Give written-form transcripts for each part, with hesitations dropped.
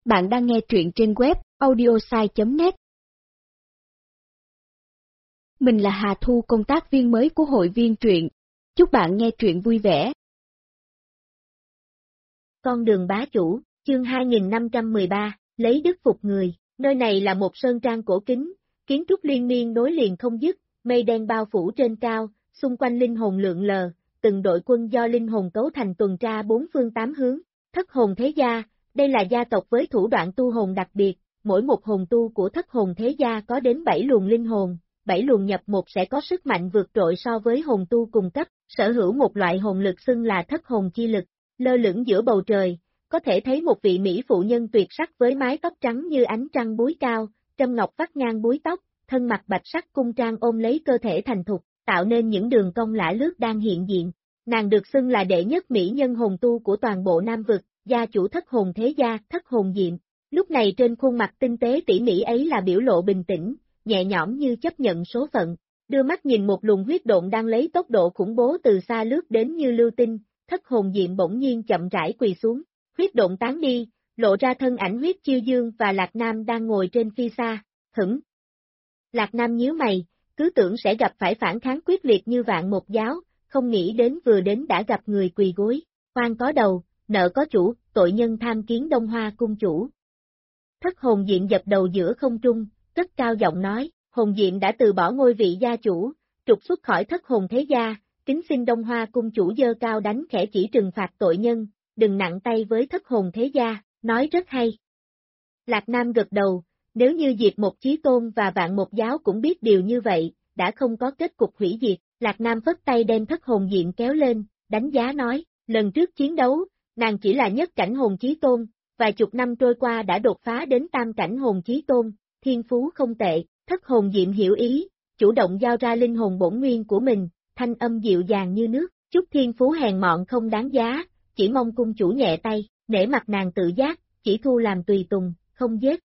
Bạn đang nghe truyện trên web audiosai.net. Mình là Hà Thu, công tác viên mới của hội viên truyện. Chúc bạn nghe truyện vui vẻ. Con đường bá chủ, chương 2513, lấy đức phục người. Nơi này là một sơn trang cổ kính, kiến trúc liên miên nối liền không dứt, mây đen bao phủ trên cao, xung quanh linh hồn lượn lờ, từng đội quân do linh hồn cấu thành tuần tra bốn phương tám hướng. Thất hồn thế gia, đây là gia tộc với thủ đoạn tu hồn đặc biệt, mỗi một hồn tu của thất hồn thế gia có đến 7 luồng linh hồn, 7 luồng nhập một sẽ có sức mạnh vượt trội so với hồn tu cùng cấp, sở hữu một loại hồn lực xưng là thất hồn chi lực. Lơ lửng giữa bầu trời, có thể thấy một vị mỹ phụ nhân tuyệt sắc với mái tóc trắng như ánh trăng búi cao, trâm ngọc vắt ngang búi tóc, thân mặc bạch sắc cung trang ôm lấy cơ thể thành thục, tạo nên những đường cong lả lướt đang hiện diện. Nàng được xưng là đệ nhất mỹ nhân hồn tu của toàn bộ Nam vực, gia chủ thất hồn thế gia, thất hồn diệm. Lúc này trên khuôn mặt tinh tế tỉ mỉ ấy là biểu lộ bình tĩnh, nhẹ nhõm như chấp nhận số phận. Đưa mắt nhìn một luồng huyết độn đang lấy tốc độ khủng bố từ xa lướt đến như lưu tinh, thất hồn diệm bỗng nhiên chậm rãi quỳ xuống. Huyết độn tán đi, lộ ra thân ảnh Huyết Chiêu Dương và Lạc Nam đang ngồi trên phi xa. Lạc Nam nhíu mày, cứ tưởng sẽ gặp phải phản kháng quyết liệt như Vạn Một Giáo, không nghĩ đến vừa đến đã gặp người quỳ gối. Oan có đầu, nợ có chủ, tội nhân tham kiến Đông Hoa cung chủ. Thất hồn diệm dập đầu giữa không trung, cất cao giọng nói, hồn diệm đã từ bỏ ngôi vị gia chủ, trục xuất khỏi thất hồn thế gia, kính xin Đông Hoa cung chủ giơ cao đánh khẽ chỉ trừng phạt tội nhân, đừng nặng tay với thất hồn thế gia, nói rất hay. Lạc Nam gật đầu, nếu như Diệt Một Chí Tôn và Vạn Một Giáo cũng biết điều như vậy, đã không có kết cục hủy diệt. Lạc Nam phất tay đem thất hồn diệm kéo lên, đánh giá nói, lần trước chiến đấu, nàng chỉ là nhất cảnh hồn chí tôn, vài chục năm trôi qua đã đột phá đến tam cảnh hồn chí tôn, thiên phú không tệ. Thất hồn diệm hiểu ý, chủ động giao ra linh hồn bổn nguyên của mình, thanh âm dịu dàng như nước, chút thiên phú hèn mọn không đáng giá, chỉ mong cung chủ nhẹ tay, nể mặt nàng tự giác, chỉ thu làm tùy tùng, không giết.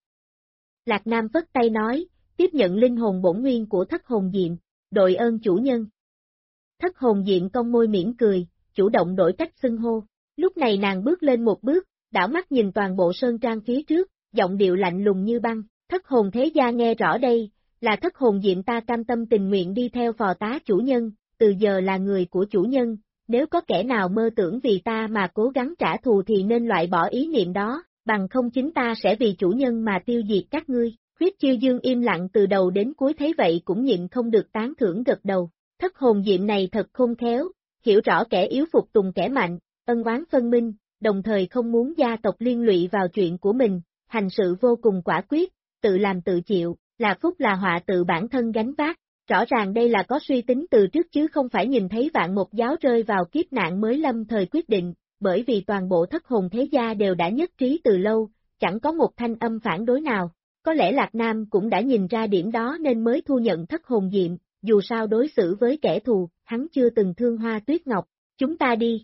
Lạc Nam phất tay nói, tiếp nhận linh hồn bổn nguyên của thất hồn diệm, đội ơn chủ nhân. Thất hồn diệm cong môi mỉm cười, chủ động đổi cách xưng hô. Lúc này nàng bước lên một bước, đảo mắt nhìn toàn bộ sơn trang phía trước, giọng điệu lạnh lùng như băng. Thất hồn thế gia nghe rõ đây, là thất hồn diệm ta cam tâm tình nguyện đi theo phò tá chủ nhân, từ giờ là người của chủ nhân, nếu có kẻ nào mơ tưởng vì ta mà cố gắng trả thù thì nên loại bỏ ý niệm đó, bằng không chính ta sẽ vì chủ nhân mà tiêu diệt các ngươi. Huyết Chiêu Dương im lặng từ đầu đến cuối thấy vậy cũng nhịn không được tán thưởng gật đầu. Thất hồn diệm này thật khôn khéo, hiểu rõ kẻ yếu phục tùng kẻ mạnh, ân oán phân minh, đồng thời không muốn gia tộc liên lụy vào chuyện của mình, hành sự vô cùng quả quyết, tự làm tự chịu, là phúc là họa tự bản thân gánh vác. Rõ ràng đây là có suy tính từ trước chứ không phải nhìn thấy Vạn Một Giáo rơi vào kiếp nạn mới lâm thời quyết định, bởi vì toàn bộ thất hồn thế gia đều đã nhất trí từ lâu, chẳng có một thanh âm phản đối nào. Có lẽ Lạc Nam cũng đã nhìn ra điểm đó nên mới thu nhận thất hồn diệm, dù sao đối xử với kẻ thù, hắn chưa từng thương Hoa Tuyết Ngọc, chúng ta đi.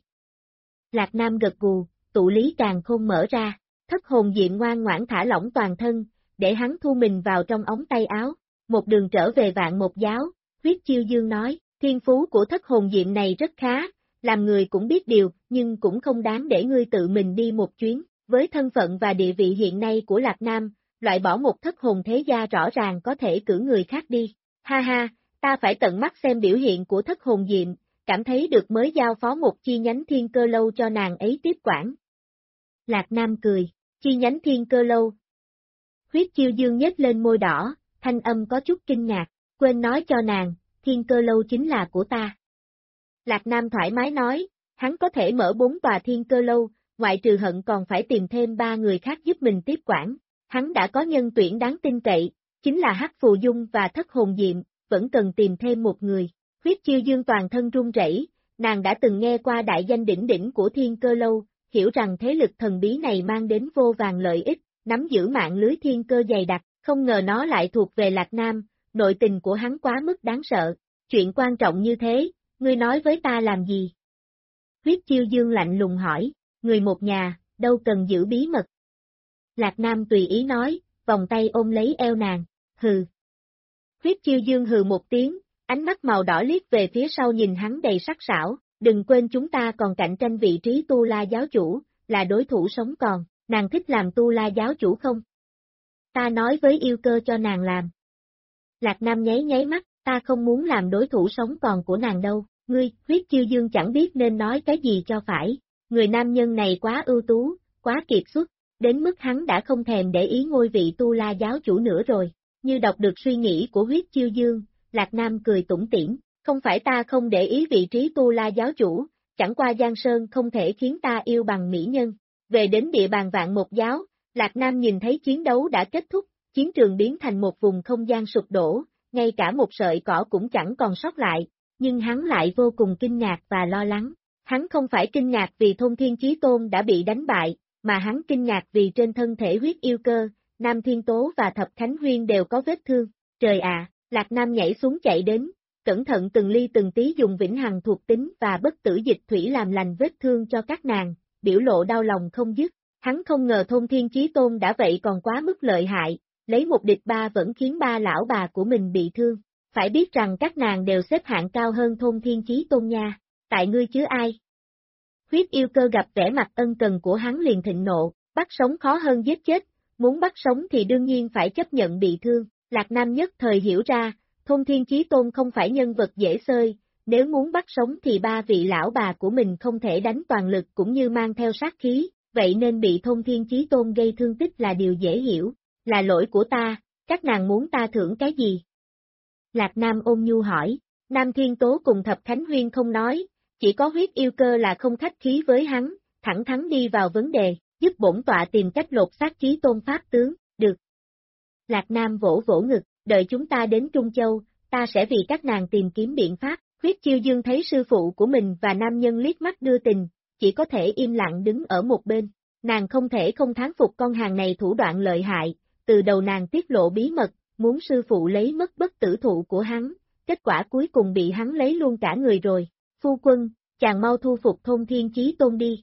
Lạc Nam gật gù, tụ lý càng khôn mở ra, thất hồn diệm ngoan ngoãn thả lỏng toàn thân, để hắn thu mình vào trong ống tay áo. Một đường trở về Vạn Một Giáo, Huyết Chiêu Dương nói, thiên phú của thất hồn diệm này rất khá, làm người cũng biết điều, nhưng cũng không đáng để ngươi tự mình đi một chuyến. Với thân phận và địa vị hiện nay của Lạc Nam, loại bỏ một thất hồn thế gia rõ ràng có thể cử người khác đi. Ha ha, ta phải tận mắt xem biểu hiện của thất hồn diệm, cảm thấy được mới giao phó một chi nhánh Thiên Cơ Lâu cho nàng ấy tiếp quản. Lạc Nam cười, chi nhánh Thiên Cơ Lâu. Huyết Chiêu Dương nhếch lên môi đỏ, thanh âm có chút kinh ngạc, quên nói cho nàng, Thiên Cơ Lâu chính là của ta. Lạc Nam thoải mái nói, hắn có thể mở 4 tòa Thiên Cơ Lâu, ngoại trừ Hận còn phải tìm thêm 3 người khác giúp mình tiếp quản. Hắn đã có nhân tuyển đáng tin cậy, chính là Hắc Phù Dung và Thất Hồn Diệm, vẫn cần tìm thêm một người. Huyết Chiêu Dương toàn thân run rẩy, nàng đã từng nghe qua đại danh đỉnh đỉnh của Thiên Cơ Lâu, hiểu rằng thế lực thần bí này mang đến vô vàn lợi ích, nắm giữ mạng lưới thiên cơ dày đặc, không ngờ nó lại thuộc về Lạc Nam, nội tình của hắn quá mức đáng sợ. Chuyện quan trọng như thế, ngươi nói với ta làm gì? Huyết Chiêu Dương lạnh lùng hỏi, người một nhà, đâu cần giữ bí mật. Lạc Nam tùy ý nói, vòng tay ôm lấy eo nàng, hừ. Huyết Chiêu Dương hừ một tiếng, ánh mắt màu đỏ liếc về phía sau nhìn hắn đầy sắc sảo, đừng quên chúng ta còn cạnh tranh vị trí Tu La giáo chủ, là đối thủ sống còn, Nàng thích làm Tu La giáo chủ không? Ta nói với yêu cơ cho nàng làm. Lạc Nam nháy nháy mắt, ta không muốn làm đối thủ sống còn của nàng đâu, ngươi, Huyết Chiêu Dương chẳng biết nên nói cái gì cho phải, người nam nhân này quá ưu tú, quá kiệt xuất, đến mức hắn đã không thèm để ý ngôi vị Tu La giáo chủ nữa rồi, như đọc được suy nghĩ của Huyết Chiêu Dương, Lạc Nam cười tủm tỉm, không phải ta không để ý vị trí Tu La giáo chủ, chẳng qua Giang Sơn không thể khiến ta yêu bằng mỹ nhân. Về đến địa bàn Vạn Một giáo, Lạc Nam nhìn thấy chiến đấu đã kết thúc, chiến trường biến thành một vùng không gian sụp đổ, ngay cả một sợi cỏ cũng chẳng còn sót lại, nhưng hắn lại vô cùng kinh ngạc và lo lắng. Hắn không phải kinh ngạc vì Thôn Thiên Chí Tôn đã bị đánh bại, mà hắn kinh ngạc vì trên thân thể huyết yêu cơ, Nam Thiên Tố và Thập Khánh Huyên đều có vết thương. Trời ạ, Lạc Nam nhảy xuống chạy đến, cẩn thận từng ly từng tí dùng vĩnh hằng thuộc tính và bất tử dịch thủy làm lành vết thương cho các nàng, biểu lộ đau lòng không dứt. Hắn không ngờ Thôn Thiên Chí Tôn đã vậy còn quá mức lợi hại, lấy một địch ba vẫn khiến ba lão bà của mình bị thương. Phải biết rằng các nàng đều xếp hạng cao hơn Thôn Thiên Chí Tôn nha, tại ngươi chứ ai. Huyết yêu cơ gặp vẻ mặt ân cần của hắn liền thịnh nộ, bắt sống khó hơn giết chết, muốn bắt sống thì đương nhiên phải chấp nhận bị thương. Lạc Nam nhất thời hiểu ra, Thôn Thiên Chí Tôn không phải nhân vật dễ xơi, nếu muốn bắt sống thì ba vị lão bà của mình không thể đánh toàn lực cũng như mang theo sát khí, vậy nên bị Thôn Thiên Chí Tôn gây thương tích là điều dễ hiểu, là lỗi của ta, các nàng muốn ta thưởng cái gì? Lạc Nam ôn nhu hỏi, Nam Thiên Tố cùng Thập Khánh Huyên không nói, chỉ có huyết yêu cơ là không khách khí với hắn, thẳng thắn đi vào vấn đề, giúp bổn tọa tìm cách lột xác Chí Tôn Pháp tướng, được. Lạc Nam vỗ vỗ ngực, đợi chúng ta đến Trung Châu, ta sẽ vì các nàng tìm kiếm biện pháp. Huyết Chiêu Dương thấy sư phụ của mình và nam nhân liếc mắt đưa tình, chỉ có thể im lặng đứng ở một bên, nàng không thể không thán phục con hàng này thủ đoạn lợi hại, từ đầu nàng tiết lộ bí mật, muốn sư phụ lấy mất bất tử thụ của hắn, kết quả cuối cùng bị hắn lấy luôn cả người rồi. Phu quân, chàng mau thu phục Thôn Thiên Chí Tôn đi.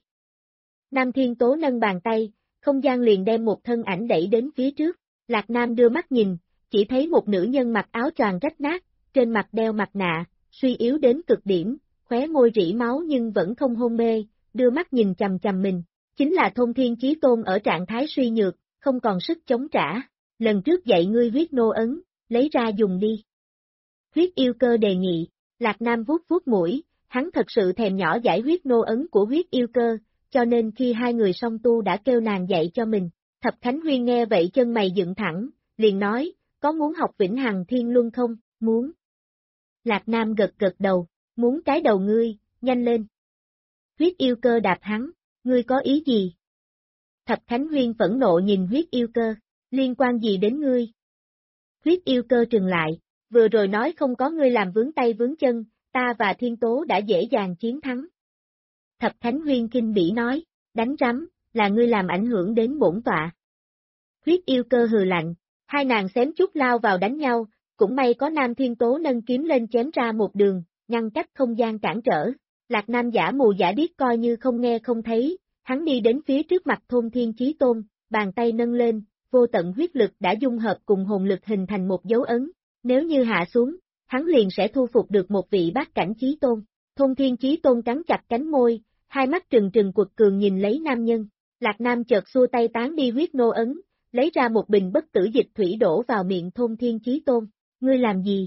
Nam Thiên Tố nâng bàn tay, không gian liền đem một thân ảnh đẩy đến phía trước, Lạc Nam đưa mắt nhìn, chỉ thấy một nữ nhân mặc áo choàng rách nát, trên mặt đeo mặt nạ, suy yếu đến cực điểm, khóe môi rỉ máu nhưng vẫn không hôn mê, đưa mắt nhìn chằm chằm mình, chính là Thôn Thiên Chí Tôn ở trạng thái suy nhược, không còn sức chống trả, lần trước dạy ngươi huyết nô ấn, lấy ra dùng đi. Huyết yêu cơ đề nghị, Lạc Nam vuốt vuốt mũi, hắn thật sự thèm nhỏ giải huyết nô ấn của huyết yêu cơ, cho nên khi hai người song tu đã kêu nàng dạy cho mình. Thập Khánh Huyên nghe vậy chân mày dựng thẳng, liền nói, có muốn học Vĩnh Hằng Thiên Luân không? Muốn. Lạc Nam gật gật đầu, muốn cái đầu ngươi, nhanh lên. Huyết yêu cơ đạp hắn, ngươi có ý gì? Thập Khánh Huyên phẫn nộ nhìn huyết yêu cơ, liên quan gì đến ngươi? Huyết yêu cơ trừng lại, vừa rồi nói không có ngươi làm vướng tay vướng chân, ta và Thiên Tố đã dễ dàng chiến thắng. Thập Khánh Huyên kinh bỉ nói, đánh rắm, là ngươi làm ảnh hưởng đến bổn tọa. Huyết yêu cơ hừ lạnh, hai nàng xém chút lao vào đánh nhau, cũng may có Nam Thiên Tố nâng kiếm lên chém ra một đường, ngăn cách không gian cản trở. Lạc Nam giả mù giả điếc coi như không nghe không thấy, hắn đi đến phía trước mặt Thôn Thiên Chí Tôn, bàn tay nâng lên, vô tận huyết lực đã dung hợp cùng hồn lực hình thành một dấu ấn, nếu như hạ xuống, hắn liền sẽ thu phục được một vị bát cảnh Chí Tôn. Thôn Thiên Chí Tôn cắn chặt cánh môi, hai mắt trừng trừng quật cường nhìn lấy nam nhân, Lạc Nam chợt xua tay tán đi huyết nô ấn, lấy ra một bình bất tử dịch thủy đổ vào miệng Thôn Thiên Chí Tôn, ngươi làm gì?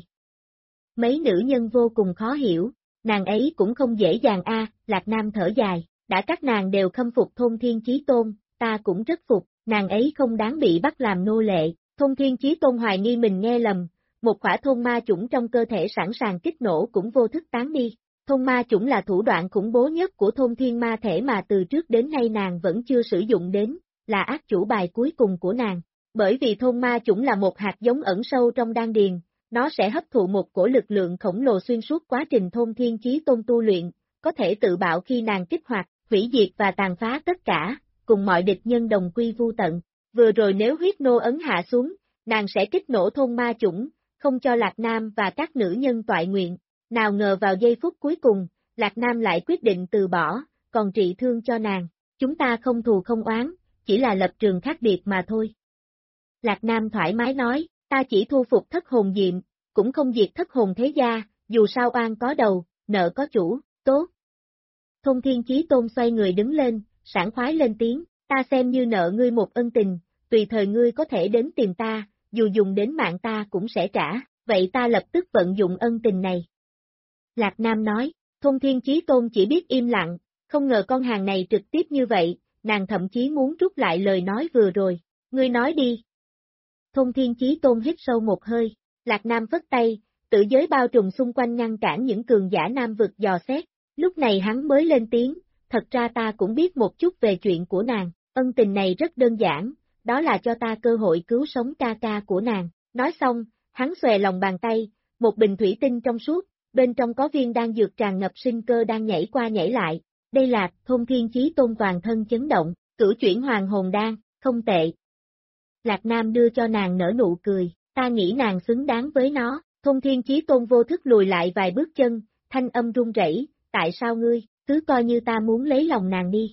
Mấy nữ nhân vô cùng khó hiểu, nàng ấy cũng không dễ dàng Lạc Nam thở dài, đã các nàng đều khâm phục Thôn Thiên Chí Tôn, ta cũng rất phục, nàng ấy không đáng bị bắt làm nô lệ. Thôn Thiên Chí Tôn hoài nghi mình nghe lầm, một khỏa thôn ma chủng trong cơ thể sẵn sàng kích nổ cũng vô thức tán đi. Thôn ma chủng là thủ đoạn khủng bố nhất của thôn thiên ma thể mà từ trước đến nay nàng vẫn chưa sử dụng đến, là ác chủ bài cuối cùng của nàng. Bởi vì thôn ma chủng là một hạt giống ẩn sâu trong đan điền, nó sẽ hấp thụ một cổ lực lượng khổng lồ xuyên suốt quá trình Thôn Thiên Chí Tôn tu luyện, có thể tự bạo khi nàng kích hoạt, hủy diệt và tàn phá tất cả, cùng mọi địch nhân đồng quy vu tận. Vừa rồi nếu huyết nô ấn hạ xuống, nàng sẽ kích nổ thôn ma chủng, không cho Lạc Nam và các nữ nhân toại nguyện. Nào ngờ vào giây phút cuối cùng, Lạc Nam lại quyết định từ bỏ, còn trị thương cho nàng. Chúng ta không thù không oán, chỉ là lập trường khác biệt mà thôi. Lạc Nam thoải mái nói, ta chỉ thu phục thất hồn diệm, cũng không diệt thất hồn thế gia, dù sao oan có đầu, nợ có chủ, tốt. Thôn Thiên Chí Tôn xoay người đứng lên, sảng khoái lên tiếng, ta xem như nợ ngươi một ân tình, tùy thời ngươi có thể đến tìm ta, dù dùng đến mạng ta cũng sẽ trả, vậy ta lập tức vận dụng ân tình này. Lạc Nam nói, Thôn Thiên Chí Tôn chỉ biết im lặng, không ngờ con hàng này trực tiếp như vậy, nàng thậm chí muốn rút lại lời nói vừa rồi, ngươi nói đi. Thôn Thiên Chí Tôn hít sâu một hơi, Lạc Nam vất tay, tử giới bao trùm xung quanh ngăn cản những cường giả nam vực dò xét, lúc này hắn mới lên tiếng, thật ra ta cũng biết một chút về chuyện của nàng, ân tình này rất đơn giản, đó là cho ta cơ hội cứu sống ca ca của nàng, nói xong, hắn xòe lòng bàn tay, một bình thủy tinh trong suốt, bên trong có viên đan dược tràn ngập sinh cơ đang nhảy qua nhảy lại, đây là Thôn Thiên Chí Tôn toàn thân chấn động, cửu chuyển hoàng hồn đan, không tệ. Lạc Nam đưa cho nàng nở nụ cười, ta nghĩ nàng xứng đáng với nó, Thôn Thiên Chí Tôn vô thức lùi lại vài bước chân, thanh âm run rẩy, tại sao ngươi, cứ coi như ta muốn lấy lòng nàng đi.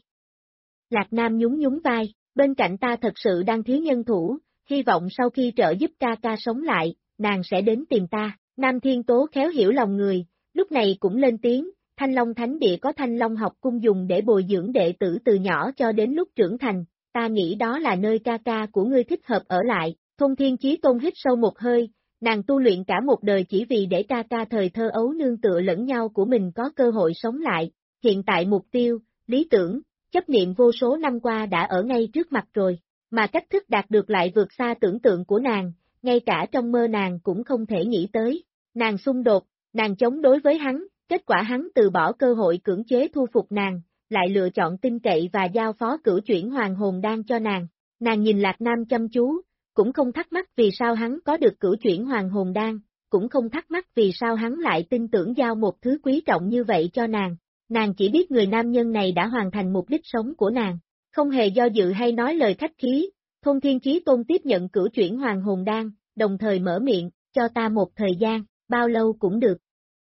Lạc Nam nhún nhún vai, bên cạnh ta thật sự đang thiếu nhân thủ, hy vọng sau khi trợ giúp ca ca sống lại, nàng sẽ đến tìm ta. Nam Thiên Tố khéo hiểu lòng người, lúc này cũng lên tiếng, Thanh Long Thánh Địa có Thanh Long học cung dùng để bồi dưỡng đệ tử từ nhỏ cho đến lúc trưởng thành, ta nghĩ đó là nơi ca ca của ngươi thích hợp ở lại. Thôn Thiên Chí Tôn hít sâu một hơi, nàng tu luyện cả một đời chỉ vì để ca ca thời thơ ấu nương tựa lẫn nhau của mình có cơ hội sống lại, hiện tại mục tiêu, lý tưởng, chấp niệm vô số năm qua đã ở ngay trước mặt rồi, mà cách thức đạt được lại vượt xa tưởng tượng của nàng, ngay cả trong mơ nàng cũng không thể nghĩ tới. Nàng xung đột, nàng chống đối với hắn, kết quả hắn từ bỏ cơ hội cưỡng chế thu phục nàng, lại lựa chọn tin cậy và giao phó cửu chuyển hoàng hồn đan cho nàng. Nàng nhìn Lạc Nam chăm chú, cũng không thắc mắc vì sao hắn có được cửu chuyển hoàng hồn đan, cũng không thắc mắc vì sao hắn lại tin tưởng giao một thứ quý trọng như vậy cho nàng. Nàng chỉ biết người nam nhân này đã hoàn thành mục đích sống của nàng, không hề do dự hay nói lời khách khí. Thôn Thiên Chí Tôn tiếp nhận cửu chuyển hoàng hồn đan, đồng thời mở miệng, cho ta một thời gian, bao lâu cũng được.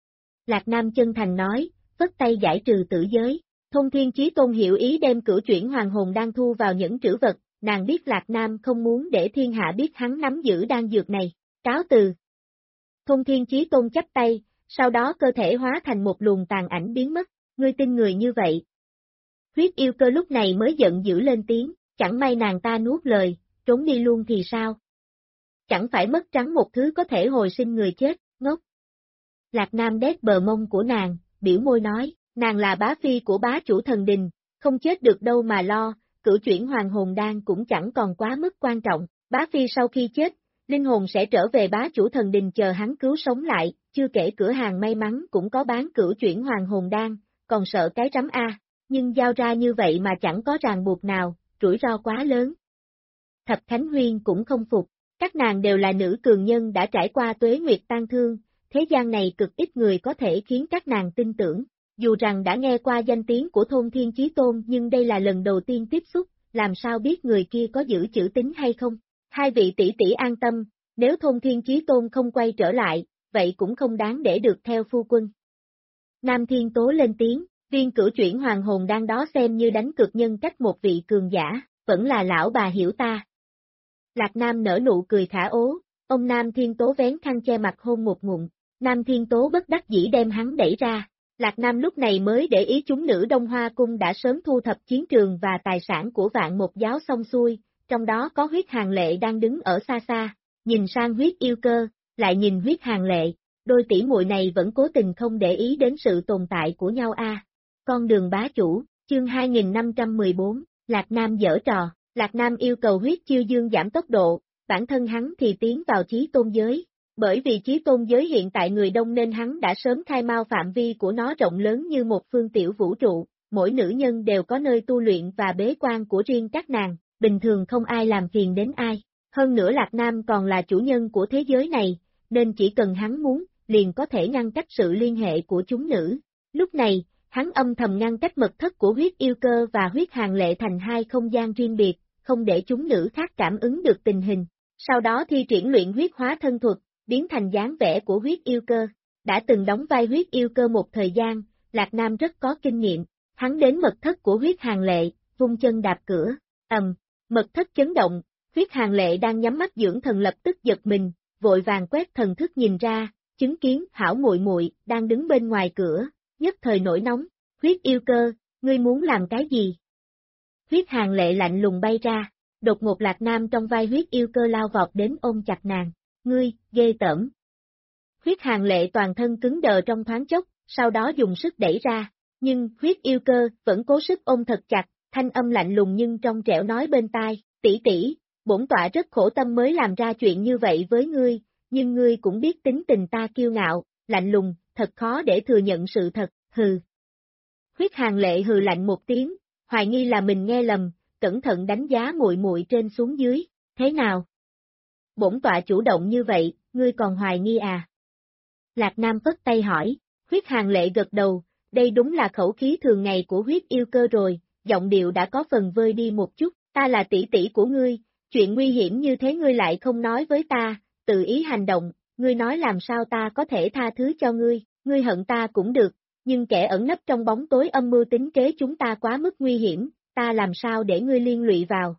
Lạc Nam chân thành nói, vất tay giải trừ tử giới. Thôn Thiên Chí Tôn hiểu ý đem cửu chuyển hoàng hồn đan thu vào những trữ vật, nàng biết Lạc Nam không muốn để thiên hạ biết hắn nắm giữ đan dược này. Cáo từ. Thôn Thiên Chí Tôn chắp tay, sau đó cơ thể hóa thành một luồng tàn ảnh biến mất, ngươi tin người như vậy. Huyết yêu cơ lúc này mới giận dữ lên tiếng, chẳng may nàng ta nuốt lời, trốn đi luôn thì sao? Chẳng phải mất trắng một thứ có thể hồi sinh người chết, ngốc. Lạc Nam đét bờ mông của nàng, biểu môi nói, nàng là bá phi của bá chủ thần đình, không chết được đâu mà lo, cửu chuyển hoàng hồn đan cũng chẳng còn quá mức quan trọng, bá phi sau khi chết, linh hồn sẽ trở về bá chủ thần đình chờ hắn cứu sống lại, chưa kể cửa hàng may mắn cũng có bán cửu chuyển hoàng hồn đan, còn sợ cái rắm a, nhưng giao ra như vậy mà chẳng có ràng buộc nào, rủi ro quá lớn. Thập Khánh Huyên cũng không phục, các nàng đều là nữ cường nhân đã trải qua tuế nguyệt tang thương, thế gian này cực ít người có thể khiến các nàng tin tưởng, dù rằng đã nghe qua danh tiếng của Thôn Thiên Chí Tôn nhưng đây là lần đầu tiên tiếp xúc, làm sao biết người kia có giữ chữ tín hay không. Hai vị tỷ tỷ an tâm, nếu Thôn Thiên Chí Tôn không quay trở lại, vậy cũng không đáng để được theo phu quân. Nam Thiên Tố lên tiếng, viên cửu chuyển hoàng hồn đang đó xem như đánh cược nhân cách một vị cường giả, vẫn là lão bà hiểu ta. Lạc Nam nở nụ cười khả ố, ông Nam Thiên Tố vén khăn che mặt hôn một ngụm, Nam Thiên Tố bất đắc dĩ đem hắn đẩy ra. Lạc Nam lúc này mới để ý chúng nữ Đông Hoa Cung đã sớm thu thập chiến trường và tài sản của Vạn Một Giáo xong xuôi, trong đó có Huyết Hàn Lệ đang đứng ở xa xa, nhìn sang Huyết Yêu Cơ, lại nhìn Huyết Hàn Lệ, đôi tỷ muội này vẫn cố tình không để ý đến sự tồn tại của nhau a. Con đường bá chủ, chương 2514, Lạc Nam giở trò, Lạc Nam yêu cầu Huyết Chiêu Dương giảm tốc độ, bản thân hắn thì tiến vào chí tôn giới. Bởi vì chí tôn giới hiện tại người đông nên hắn đã sớm khai mao phạm vi của nó rộng lớn như một phương tiểu vũ trụ, mỗi nữ nhân đều có nơi tu luyện và bế quan của riêng các nàng, bình thường không ai làm phiền đến ai. Hơn nữa Lạc Nam còn là chủ nhân của thế giới này, nên chỉ cần hắn muốn, liền có thể ngăn cách sự liên hệ của chúng nữ. Lúc này, hắn âm thầm ngăn cách mật thất của Huyết Yêu Cơ và Huyết Hàn Lệ thành hai không gian riêng biệt, không để chúng nữ khác cảm ứng được tình hình. Sau đó thi triển luyện huyết hóa thân thuật, biến thành dáng vẻ của Huyết Yêu Cơ. Đã từng đóng vai Huyết Yêu Cơ một thời gian, Lạc Nam rất có kinh nghiệm, hắn đến mật thất của Huyết Hàn Lệ, vung chân đạp cửa, mật thất chấn động, Huyết Hàn Lệ đang nhắm mắt dưỡng thần lập tức giật mình, vội vàng quét thần thức nhìn ra, chứng kiến Hảo muội muội đang đứng bên ngoài cửa, nhất thời nổi nóng, Huyết Yêu Cơ, ngươi muốn làm cái gì? Huyết Hàn Lệ lạnh lùng bay ra, đột ngột Lạc Nam trong vai huyết yêu cơ lao vọt đến ôm chặt nàng. Ngươi, ghê tởm. Huyết Hàn Lệ toàn thân cứng đờ trong thoáng chốc, sau đó dùng sức đẩy ra, nhưng huyết yêu cơ vẫn cố sức ôm thật chặt, thanh âm lạnh lùng nhưng trong trẻo nói bên tai, tỷ tỷ, bổn tọa rất khổ tâm mới làm ra chuyện như vậy với ngươi, nhưng ngươi cũng biết tính tình ta kiêu ngạo, lạnh lùng, thật khó để thừa nhận sự thật, hừ. Huyết Hàn Lệ hừ lạnh một tiếng, hoài nghi là mình nghe lầm, cẩn thận đánh giá muội muội trên xuống dưới, thế nào? Bổn tọa chủ động như vậy, ngươi còn hoài nghi à? Lạc Nam phất tay hỏi, Huyết Hàn Lệ gật đầu, đây đúng là khẩu khí thường ngày của huyết yêu cơ rồi, giọng điệu đã có phần vơi đi một chút, ta là tỷ tỷ của ngươi, chuyện nguy hiểm như thế ngươi lại không nói với ta, tự ý hành động, ngươi nói làm sao ta có thể tha thứ cho ngươi hận ta cũng được, nhưng kẻ ẩn nấp trong bóng tối âm mưu tính kế chúng ta quá mức nguy hiểm, ta làm sao để ngươi liên lụy vào.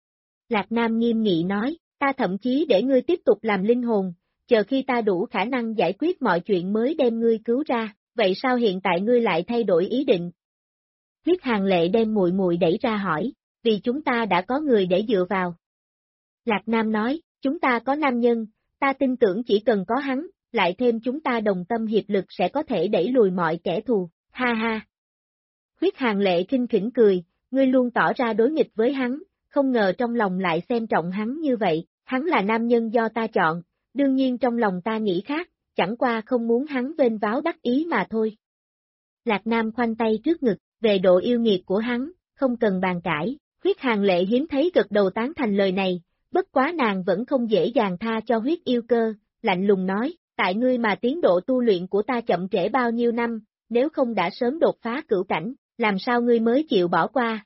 Lạc Nam nghiêm nghị nói, ta thậm chí để ngươi tiếp tục làm linh hồn, chờ khi ta đủ khả năng giải quyết mọi chuyện mới đem ngươi cứu ra, vậy sao hiện tại ngươi lại thay đổi ý định? Huyết Hàn Lệ đem muội muội đẩy ra hỏi, vì chúng ta đã có người để dựa vào. Lạc Nam nói, chúng ta có nam nhân, ta tin tưởng chỉ cần có hắn, lại thêm chúng ta đồng tâm hiệp lực sẽ có thể đẩy lùi mọi kẻ thù, ha ha. Huyết Hàn Lệ khinh khỉnh cười, ngươi luôn tỏ ra đối nghịch với hắn, không ngờ trong lòng lại xem trọng hắn như vậy, hắn là nam nhân do ta chọn, đương nhiên trong lòng ta nghĩ khác, chẳng qua không muốn hắn vênh váo đắc ý mà thôi. Lạc Nam khoanh tay trước ngực, về độ yêu nghiệt của hắn, không cần bàn cãi, Huyết Hàn Lệ hiếm thấy gật đầu tán thành lời này, bất quá nàng vẫn không dễ dàng tha cho huyết yêu cơ, lạnh lùng nói, tại ngươi mà tiến độ tu luyện của ta chậm trễ bao nhiêu năm, nếu không đã sớm đột phá cửu cảnh, làm sao ngươi mới chịu bỏ qua?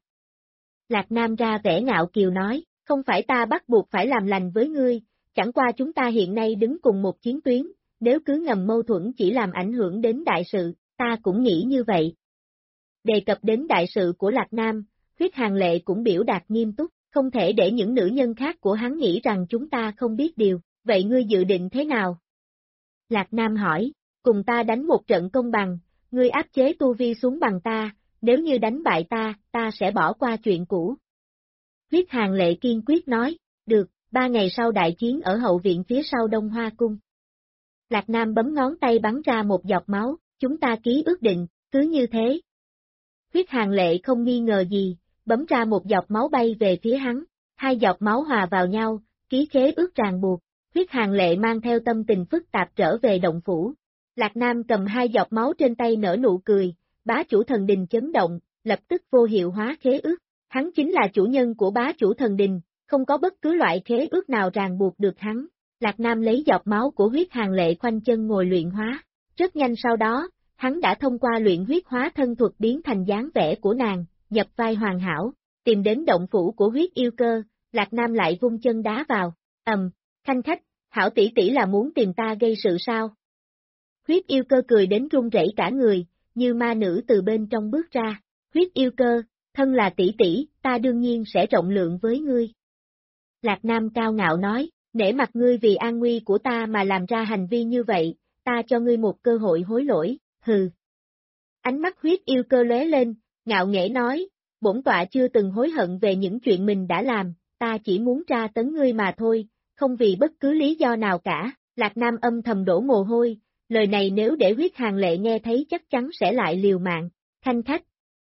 Lạc Nam ra vẻ ngạo kiều nói, không phải ta bắt buộc phải làm lành với ngươi, chẳng qua chúng ta hiện nay đứng cùng một chiến tuyến, nếu cứ ngầm mâu thuẫn chỉ làm ảnh hưởng đến đại sự, ta cũng nghĩ như vậy. Đề cập đến đại sự của Lạc Nam, Huyết Hàn Lệ cũng biểu đạt nghiêm túc, không thể để những nữ nhân khác của hắn nghĩ rằng chúng ta không biết điều, vậy ngươi dự định thế nào? Lạc Nam hỏi, cùng ta đánh một trận công bằng, ngươi áp chế tu vi xuống bằng ta, nếu như đánh bại ta sẽ bỏ qua chuyện cũ. Huyết Hàn Lệ kiên quyết nói, được, 3 ngày sau đại chiến ở hậu viện phía sau Đông Hoa Cung. Lạc Nam bấm ngón tay bắn ra một giọt máu, chúng ta ký ước định, cứ như thế. Huyết Hàn Lệ không nghi ngờ gì, bấm ra một giọt máu bay về phía hắn, 2 giọt máu hòa vào nhau, ký khế ước ràng buộc. Huyết Hàn Lệ mang theo tâm tình phức tạp trở về động phủ. Lạc Nam cầm 2 giọt máu trên tay nở nụ cười, bá chủ thần đình chấn động, lập tức vô hiệu hóa khế ước. Hắn chính là chủ nhân của bá chủ thần đình, không có bất cứ loại khế ước nào ràng buộc được hắn. Lạc Nam lấy giọt máu của Huyết Hàn Lệ khoanh chân ngồi luyện hóa. Rất nhanh sau đó, hắn đã thông qua luyện huyết hóa thân thuật biến thành dáng vẻ của nàng, nhập vai hoàn hảo, tìm đến động phủ của huyết yêu cơ, Lạc Nam lại vung chân đá vào. Khanh khách, hảo tỷ tỷ là muốn tìm ta gây sự sao? Huyết yêu cơ cười đến run rẩy cả người, như ma nữ từ bên trong bước ra. Huyết yêu cơ, thân là tỷ tỷ, ta đương nhiên sẽ rộng lượng với ngươi. Lạc Nam cao ngạo nói, nể mặt ngươi vì an nguy của ta mà làm ra hành vi như vậy, ta cho ngươi một cơ hội hối lỗi, hừ. Ánh mắt huyết yêu cơ lóe lên, ngạo nghễ nói, bổn tọa chưa từng hối hận về những chuyện mình đã làm, ta chỉ muốn tra tấn ngươi mà thôi, không vì bất cứ lý do nào cả. Lạc Nam âm thầm đổ mồ hôi, lời này nếu để Huyết Hàn Lệ nghe thấy chắc chắn sẽ lại liều mạng, khanh khách.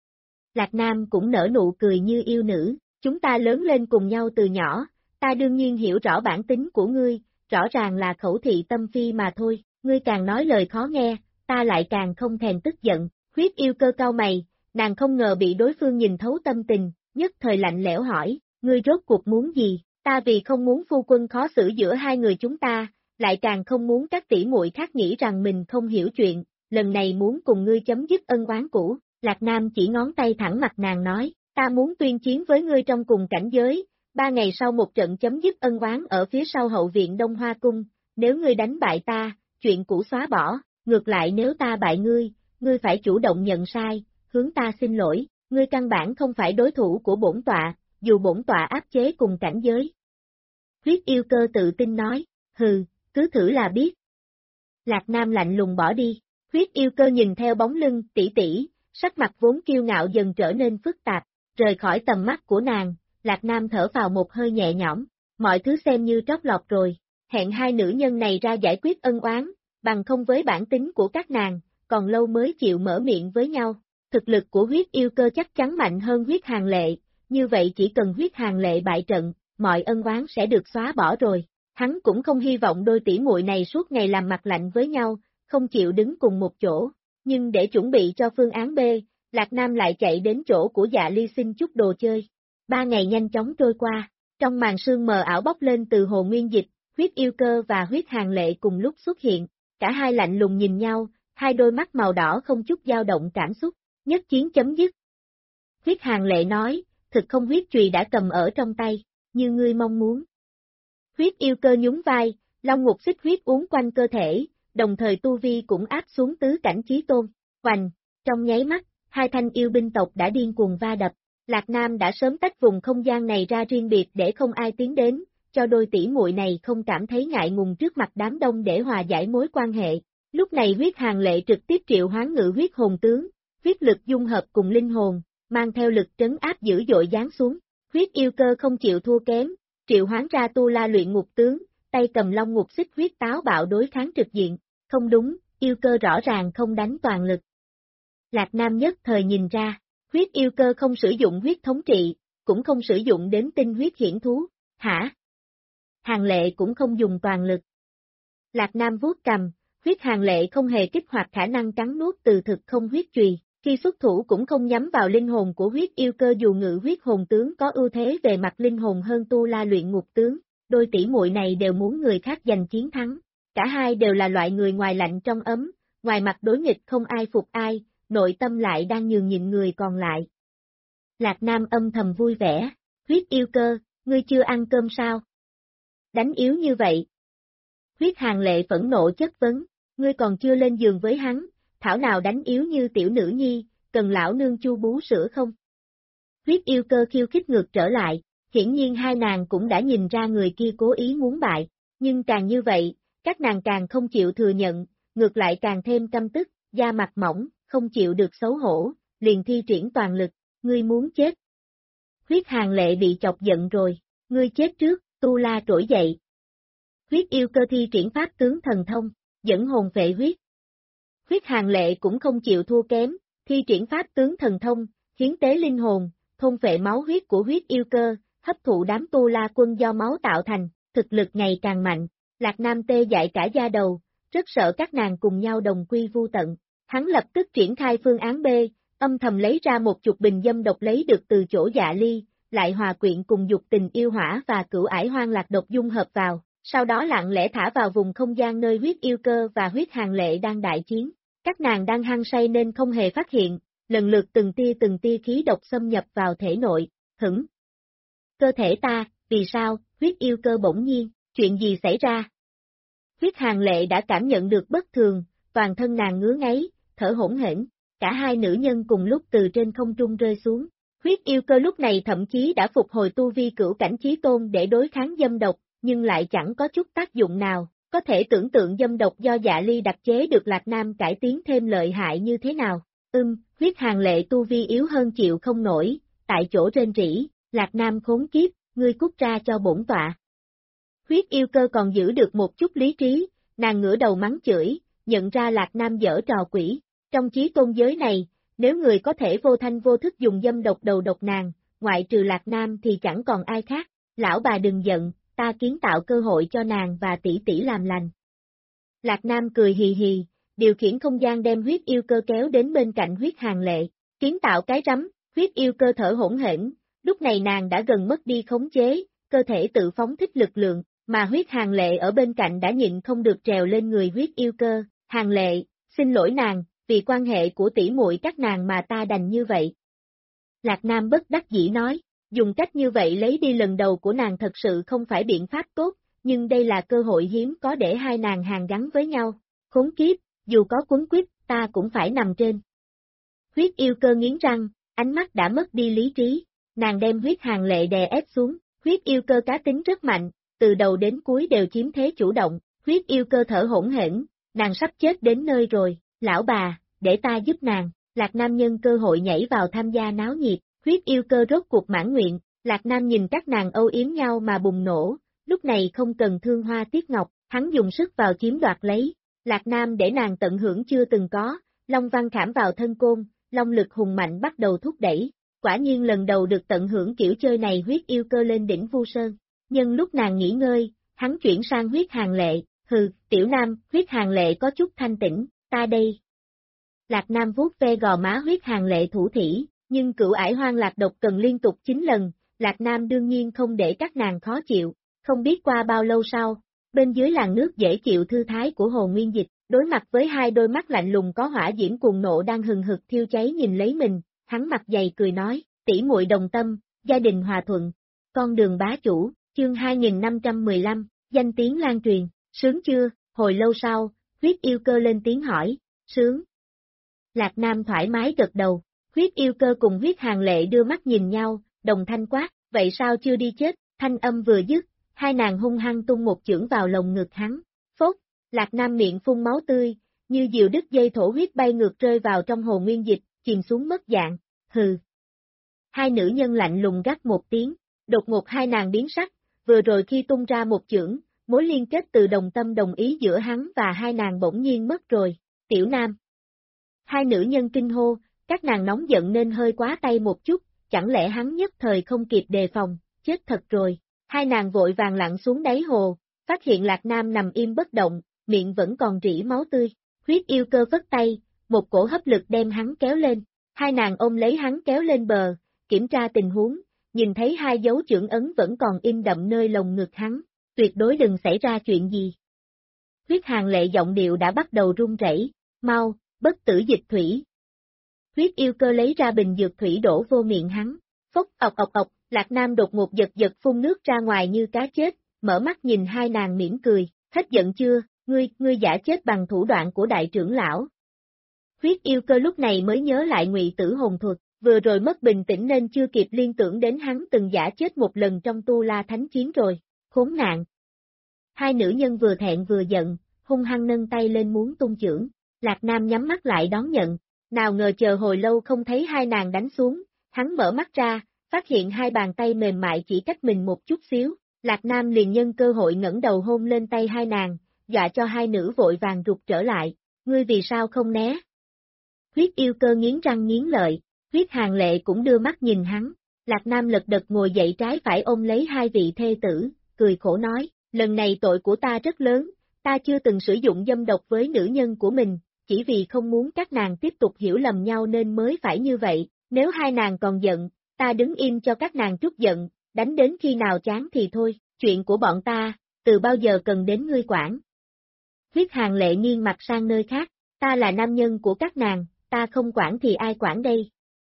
Lạc Nam cũng nở nụ cười như yêu nữ, chúng ta lớn lên cùng nhau từ nhỏ, ta đương nhiên hiểu rõ bản tính của ngươi, rõ ràng là khẩu thị tâm phi mà thôi, ngươi càng nói lời khó nghe, ta lại càng không thèm tức giận. Huyết yêu cơ cau mày, nàng không ngờ bị đối phương nhìn thấu tâm tình, nhất thời lạnh lẽo hỏi, ngươi rốt cuộc muốn gì? Ta vì không muốn phu quân khó xử giữa hai người chúng ta, lại càng không muốn các tỷ muội khác nghĩ rằng mình không hiểu chuyện, lần này muốn cùng ngươi chấm dứt ân oán cũ. Lạc Nam chỉ ngón tay thẳng mặt nàng nói, ta muốn tuyên chiến với ngươi trong cùng cảnh giới, 3 ngày sau một trận chấm dứt ân oán ở phía sau hậu viện Đông Hoa Cung, nếu ngươi đánh bại ta, chuyện cũ xóa bỏ, ngược lại nếu ta bại ngươi phải chủ động nhận sai, hướng ta xin lỗi, ngươi căn bản không phải đối thủ của bổn tọa, dù bổn tọa áp chế cùng cảnh giới. Huyết yêu cơ tự tin nói, hừ, cứ thử là biết. Lạc Nam lạnh lùng bỏ đi, huyết yêu cơ nhìn theo bóng lưng tỷ tỷ, sắc mặt vốn kiêu ngạo dần trở nên phức tạp, Rời khỏi tầm mắt của nàng, Lạc Nam thở vào một hơi nhẹ nhõm, mọi thứ xem như trót lọt rồi, hẹn hai nữ nhân này ra giải quyết ân oán, bằng không với bản tính của các nàng, còn lâu mới chịu mở miệng với nhau. Thực lực của huyết yêu cơ chắc chắn mạnh hơn huyết hàng lệ, như vậy chỉ cần huyết hàng lệ bại trận, mọi ân oán sẽ được xóa bỏ rồi. Hắn cũng không hy vọng đôi tỷ muội này suốt ngày làm mặt lạnh với nhau, không chịu đứng cùng một chỗ, nhưng để chuẩn bị cho phương án B, Lạc Nam lại chạy đến chỗ của Dạ Ly xin chút đồ chơi. 3 ngày nhanh chóng trôi qua, trong màn sương mờ ảo bốc lên từ hồ nguyên dịch, huyết yêu cơ và huyết hàng lệ cùng lúc xuất hiện, cả hai lạnh lùng nhìn nhau, hai đôi mắt màu đỏ không chút dao động cảm xúc, nhất chiến chấm dứt. Huyết hàng lệ nói, thực không huyết chùy đã cầm ở trong tay, như ngươi mong muốn. Huyết yêu cơ nhún vai, long ngục xích huyết uốn quanh cơ thể, đồng thời tu vi cũng áp xuống tứ cảnh chí tôn, hoành, trong nháy mắt, hai thanh yêu binh tộc đã điên cuồng va đập. Lạc Nam đã sớm tách vùng không gian này ra riêng biệt để không ai tiến đến, cho đôi tỷ muội này không cảm thấy ngại ngùng trước mặt đám đông để hòa giải mối quan hệ. Lúc này huyết hàng lệ trực tiếp triệu hoán ngự huyết hồn tướng, huyết lực dung hợp cùng linh hồn, mang theo lực trấn áp dữ dội giáng xuống. Huyết yêu cơ không chịu thua kém, triệu hoán ra tu la luyện ngục tướng, tay cầm long ngục xích huyết táo bạo đối kháng trực diện. Không đúng, yêu cơ rõ ràng không đánh toàn lực. Lạc Nam nhất thời nhìn ra, huyết yêu cơ không sử dụng huyết thống trị, cũng không sử dụng đến tinh huyết hiển thú, hả? Hàng lệ cũng không dùng toàn lực. Lạc Nam vuốt cầm, huyết hàng lệ không hề kích hoạt khả năng cắn nuốt từ thực không huyết chùy, khi xuất thủ cũng không nhắm vào linh hồn của huyết yêu cơ dù ngự huyết hồn tướng có ưu thế về mặt linh hồn hơn tu la luyện ngục tướng, đôi tỷ muội này đều muốn người khác giành chiến thắng, cả hai đều là loại người ngoài lạnh trong ấm, ngoài mặt đối nghịch không ai phục ai, nội tâm lại đang nhường nhịn người còn lại. Lạc Nam âm thầm vui vẻ, huyết yêu cơ, ngươi chưa ăn cơm sao? Đánh yếu như vậy. Huyết hàng lệ phẫn nộ chất vấn, ngươi còn chưa lên giường với hắn, thảo nào đánh yếu như tiểu nữ nhi, cần lão nương chu bú sữa không? Huyết yêu cơ khiêu khích ngược trở lại, hiển nhiên hai nàng cũng đã nhìn ra người kia cố ý muốn bại, nhưng càng như vậy, các nàng càng không chịu thừa nhận, ngược lại càng thêm căm tức, da mặt mỏng, không chịu được xấu hổ, liền thi triển toàn lực, ngươi muốn chết. Huyết hàng lệ bị chọc giận rồi, ngươi chết trước, tu la trỗi dậy. Huyết yêu cơ thi triển pháp tướng thần thông, dẫn hồn phệ huyết. Huyết hàng lệ cũng không chịu thua kém, thi triển pháp tướng thần thông, hiến tế linh hồn, thôn phệ máu huyết của huyết yêu cơ, hấp thụ đám tu la quân do máu tạo thành, thực lực ngày càng mạnh. Lạc Nam tê dại cả da đầu, rất sợ các nàng cùng nhau đồng quy vu tận. Hắn lập tức triển khai phương án B, âm thầm lấy ra một chục bình dâm độc lấy được từ chỗ Dạ Ly, lại hòa quyện cùng dục tình yêu hỏa và cửu ải hoang lạc độc dung hợp vào, sau đó lặng lẽ thả vào vùng không gian nơi huyết yêu cơ và huyết hàng lệ đang đại chiến. Các nàng đang hăng say nên không hề phát hiện, lần lượt từng tia khí độc xâm nhập vào thể nội, hửng. Cơ thể ta, vì sao, huyết yêu cơ bỗng nhiên, chuyện gì xảy ra? Huyết hàng lệ đã cảm nhận được bất thường, toàn thân nàng ngứa ngáy, thở hổn hển, cả hai nữ nhân cùng lúc từ trên không trung rơi xuống. Huyết yêu cơ lúc này thậm chí đã phục hồi tu vi cửu cảnh chí tôn để đối kháng dâm độc, nhưng lại chẳng có chút tác dụng nào, có thể tưởng tượng dâm độc do Dạ Ly đặc chế được Lạc Nam cải tiến thêm lợi hại như thế nào. Huyết hàng lệ tu vi yếu hơn chịu không nổi, tại chỗ rên rỉ, Lạc Nam khốn kiếp, ngươi cút ra cho bổn tọa. Huyết yêu cơ còn giữ được một chút lý trí, nàng ngửa đầu mắng chửi, nhận ra Lạc Nam giở trò quỷ. Trong chí tôn giới này, nếu người có thể vô thanh vô thức dùng dâm độc đầu độc nàng, ngoại trừ Lạc Nam thì chẳng còn ai khác. Lão bà đừng giận, ta kiến tạo cơ hội cho nàng và tỷ tỷ làm lành. Lạc Nam cười hì hì, điều khiển không gian đem huyết yêu cơ kéo đến bên cạnh huyết hàng lệ, kiến tạo cái rắm, huyết yêu cơ thở hổn hển, lúc này nàng đã gần mất đi khống chế, cơ thể tự phóng thích lực lượng, mà huyết hàng lệ ở bên cạnh đã nhịn không được trèo lên người huyết yêu cơ, hàng lệ, xin lỗi nàng, vì quan hệ của tỷ muội các nàng mà ta đành như vậy. Lạc Nam bất đắc dĩ nói, dùng cách như vậy lấy đi lần đầu của nàng thật sự không phải biện pháp tốt, nhưng đây là cơ hội hiếm có để hai nàng hàn gắn với nhau, khốn kiếp, dù có quấn quýt, ta cũng phải nằm trên. Huyết yêu cơ nghiến răng, ánh mắt đã mất đi lý trí, nàng đem huyết hàng lệ đè ép xuống, huyết yêu cơ cá tính rất mạnh, từ đầu đến cuối đều chiếm thế chủ động, huyết yêu cơ thở hổn hển, nàng sắp chết đến nơi rồi, lão bà, để ta giúp nàng, Lạc Nam nhân cơ hội nhảy vào tham gia náo nhiệt, Huyết yêu cơ rốt cuộc mãn nguyện, Lạc Nam nhìn các nàng âu yếm nhau mà bùng nổ, lúc này không cần thương hoa tiếc ngọc, hắn dùng sức vào chiếm đoạt lấy. Lạc Nam để nàng tận hưởng chưa từng có, Long văn khảm vào thân côn, long lực hùng mạnh bắt đầu thúc đẩy, quả nhiên lần đầu được tận hưởng kiểu chơi này. Huyết yêu cơ lên đỉnh Vu Sơn, nhân lúc nàng nghỉ ngơi, hắn chuyển sang Huyết Hàn Lệ, hừ, tiểu nam, Huyết Hàn Lệ có chút thanh tĩnh, ta đây. Lạc Nam vuốt ve gò má Huyết Hàn Lệ thủ thỉ, nhưng cửu ải hoang lạc độc cần liên tục 9 lần, Lạc Nam đương nhiên không để các nàng khó chịu, không biết qua bao lâu sau, bên dưới làn nước dễ chịu thư thái của Hồ Nguyên Dịch, đối mặt với hai đôi mắt lạnh lùng có hỏa diễm cuồng nộ đang hừng hực thiêu cháy nhìn lấy mình, hắn mặt dày cười nói, tỷ muội đồng tâm, gia đình hòa thuận, con đường bá chủ, chương 2515, danh tiếng lan truyền, sướng chưa? Hồi lâu sau, Huyết yêu cơ lên tiếng hỏi, sướng. Lạc Nam thoải mái gật đầu, Huyết yêu cơ cùng Huyết Hàn Lệ đưa mắt nhìn nhau, đồng thanh quát, vậy sao chưa đi chết? Thanh âm vừa dứt, hai nàng hung hăng tung một chưởng vào lồng ngực hắn, phốt, Lạc Nam miệng phun máu tươi, như diều đứt dây thổ huyết bay ngược rơi vào trong Hồ Nguyên Dịch, chìm xuống mất dạng, hừ. Hai nữ nhân lạnh lùng gắt một tiếng, đột ngột hai nàng biến sắc, vừa rồi khi tung ra một chưởng, mối liên kết từ đồng tâm đồng ý giữa hắn và hai nàng bỗng nhiên mất rồi, tiểu nam. Hai nữ nhân kinh hô, các nàng nóng giận nên hơi quá tay một chút, chẳng lẽ hắn nhất thời không kịp đề phòng, chết thật rồi. Hai nàng vội vàng lặn xuống đáy hồ, phát hiện Lạc Nam nằm im bất động, miệng vẫn còn rỉ máu tươi. Huyết yêu cơ vất tay, một cổ hấp lực đem hắn kéo lên. Hai nàng ôm lấy hắn kéo lên bờ, kiểm tra tình huống, nhìn thấy hai dấu chưởng ấn vẫn còn in đậm nơi lồng ngực hắn, tuyệt đối đừng xảy ra chuyện gì. Huyết Hàn Lệ giọng điệu đã bắt đầu run rẩy, mau, bất tử dịch thủy. Huyết yêu cơ lấy ra bình dược thủy đổ vô miệng hắn, phốc ọc ọc ọc, Lạc Nam đột ngột giật giật phun nước ra ngoài như cá chết, mở mắt nhìn hai nàng mỉm cười, hết giận chưa, ngươi giả chết bằng thủ đoạn của đại trưởng lão. Huyết yêu cơ lúc này mới nhớ lại Ngụy Tử hồn thuật, vừa rồi mất bình tĩnh nên chưa kịp liên tưởng đến hắn từng giả chết một lần trong Tu La Thánh Chiến rồi, khốn nạn. Hai nữ nhân vừa thẹn vừa giận, hung hăng nâng tay lên muốn tung chưởng, Lạc Nam nhắm mắt lại đón nhận, nào ngờ chờ hồi lâu không thấy hai nàng đánh xuống, hắn mở mắt ra, phát hiện hai bàn tay mềm mại chỉ cách mình một chút xíu, Lạc Nam liền nhân cơ hội ngẩng đầu hôn lên tay hai nàng, dọa cho hai nữ vội vàng rụt trở lại, ngươi vì sao không né? Huyết yêu cơ nghiến răng nghiến lợi, Huyết Hàn Lệ cũng đưa mắt nhìn hắn, Lạc Nam lật đật ngồi dậy trái phải ôm lấy hai vị thê tử, cười khổ nói, lần này tội của ta rất lớn, ta chưa từng sử dụng dâm độc với nữ nhân của mình, chỉ vì không muốn các nàng tiếp tục hiểu lầm nhau nên mới phải như vậy, nếu hai nàng còn giận, ta đứng im cho các nàng trút giận, đánh đến khi nào chán thì thôi, chuyện của bọn ta, từ bao giờ cần đến ngươi quản. Huyết Hàn Lệ nghiêng mặt sang nơi khác, ta là nam nhân của các nàng, ta không quản thì ai quản đây?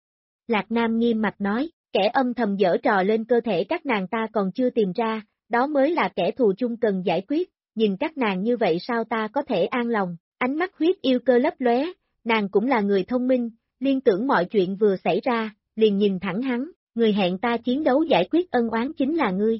Lạc Nam nghiêm mặt nói, kẻ âm thầm giở trò lên cơ thể các nàng ta còn chưa tìm ra, đó mới là kẻ thù chung cần giải quyết, nhìn các nàng như vậy sao ta có thể an lòng, ánh mắt huyết yêu cơ lấp lóe, nàng cũng là người thông minh, liên tưởng mọi chuyện vừa xảy ra, liền nhìn thẳng hắn, người hẹn ta chiến đấu giải quyết ân oán chính là ngươi.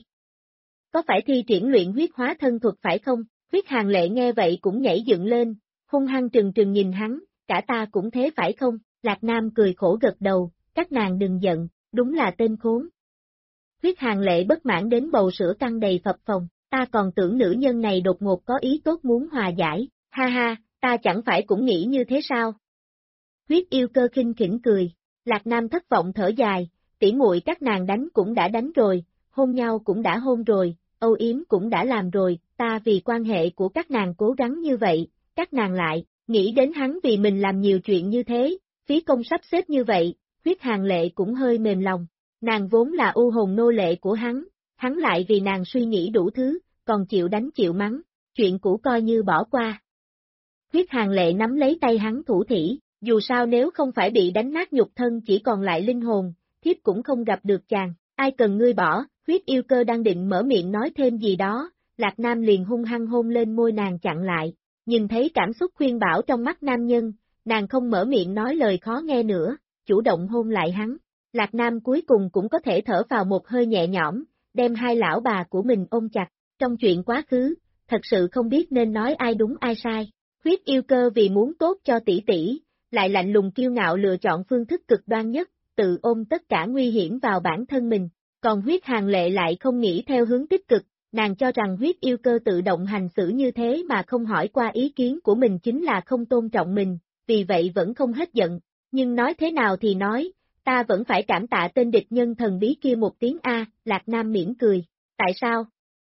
Có phải thi triển luyện huyết hóa thân thuật phải không? Huyết Hàn Lệ nghe vậy cũng nhảy dựng lên, hung hăng trừng trừng nhìn hắn, cả ta cũng thế phải không? Lạc Nam cười khổ gật đầu, các nàng đừng giận, đúng là tên khốn. Huyết Hàn Lệ bất mãn đến bầu sữa căng đầy phập phồng, ta còn tưởng nữ nhân này đột ngột có ý tốt muốn hòa giải, ha ha, ta chẳng phải cũng nghĩ như thế sao? Huyết yêu cơ khinh khỉnh cười, Lạc Nam thất vọng thở dài, tỉ muội các nàng đánh cũng đã đánh rồi, hôn nhau cũng đã hôn rồi, âu yếm cũng đã làm rồi, ta vì quan hệ của các nàng cố gắng như vậy, các nàng lại, nghĩ đến hắn vì mình làm nhiều chuyện như thế, phí công sắp xếp như vậy, Huyết Hàn Lệ cũng hơi mềm lòng, nàng vốn là u hồn nô lệ của hắn lại vì nàng suy nghĩ đủ thứ, còn chịu đánh chịu mắng, chuyện cũ coi như bỏ qua. Huyết Hàn Lệ nắm lấy tay hắn thủ thỉ, dù sao nếu không phải bị đánh nát nhục thân chỉ còn lại linh hồn, thiếp cũng không gặp được chàng, ai cần ngươi bỏ, huyết yêu cơ đang định mở miệng nói thêm gì đó, Lạc Nam liền hung hăng hôn lên môi nàng chặn lại, nhìn thấy cảm xúc khuyên bảo trong mắt nam nhân, nàng không mở miệng nói lời khó nghe nữa, chủ động hôn lại hắn, Lạc Nam cuối cùng cũng có thể thở vào một hơi nhẹ nhõm, đem hai lão bà của mình ôm chặt, trong chuyện quá khứ, thật sự không biết nên nói ai đúng ai sai, huyết yêu cơ vì muốn tốt cho tỷ tỷ, lại lạnh lùng kiêu ngạo lựa chọn phương thức cực đoan nhất, tự ôm tất cả nguy hiểm vào bản thân mình. Còn huyết hàng lệ lại không nghĩ theo hướng tích cực, nàng cho rằng huyết yêu cơ tự động hành xử như thế mà không hỏi qua ý kiến của mình chính là không tôn trọng mình, vì vậy vẫn không hết giận. Nhưng nói thế nào thì nói, ta vẫn phải cảm tạ tên địch nhân thần bí kia một tiếng A, Lạc Nam mỉm cười. Tại sao?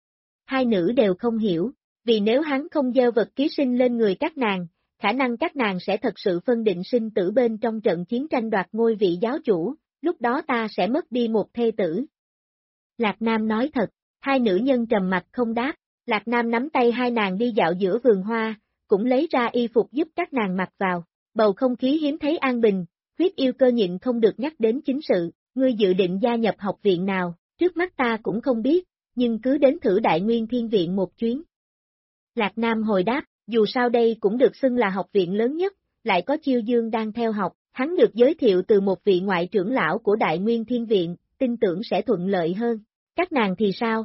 Hai nữ đều không hiểu, vì nếu hắn không gieo vật ký sinh lên người các nàng, khả năng các nàng sẽ thật sự phân định sinh tử bên trong trận chiến tranh đoạt ngôi vị giáo chủ, lúc đó ta sẽ mất đi một thê tử. Lạc Nam nói thật, hai nữ nhân trầm mặt không đáp, Lạc Nam nắm tay hai nàng đi dạo giữa vườn hoa, cũng lấy ra y phục giúp các nàng mặc vào, bầu không khí hiếm thấy an bình, huyết yêu cơ nhịn không được nhắc đến chính sự, ngươi dự định gia nhập học viện nào, trước mắt ta cũng không biết, nhưng cứ đến thử Đại Nguyên Thiên Viện một chuyến. Lạc Nam hồi đáp, dù sao đây cũng được xưng là học viện lớn nhất, lại có Chiêu Dương đang theo học, hắn được giới thiệu từ một vị ngoại trưởng lão của Đại Nguyên Thiên Viện, tin tưởng sẽ thuận lợi hơn. Các nàng thì sao?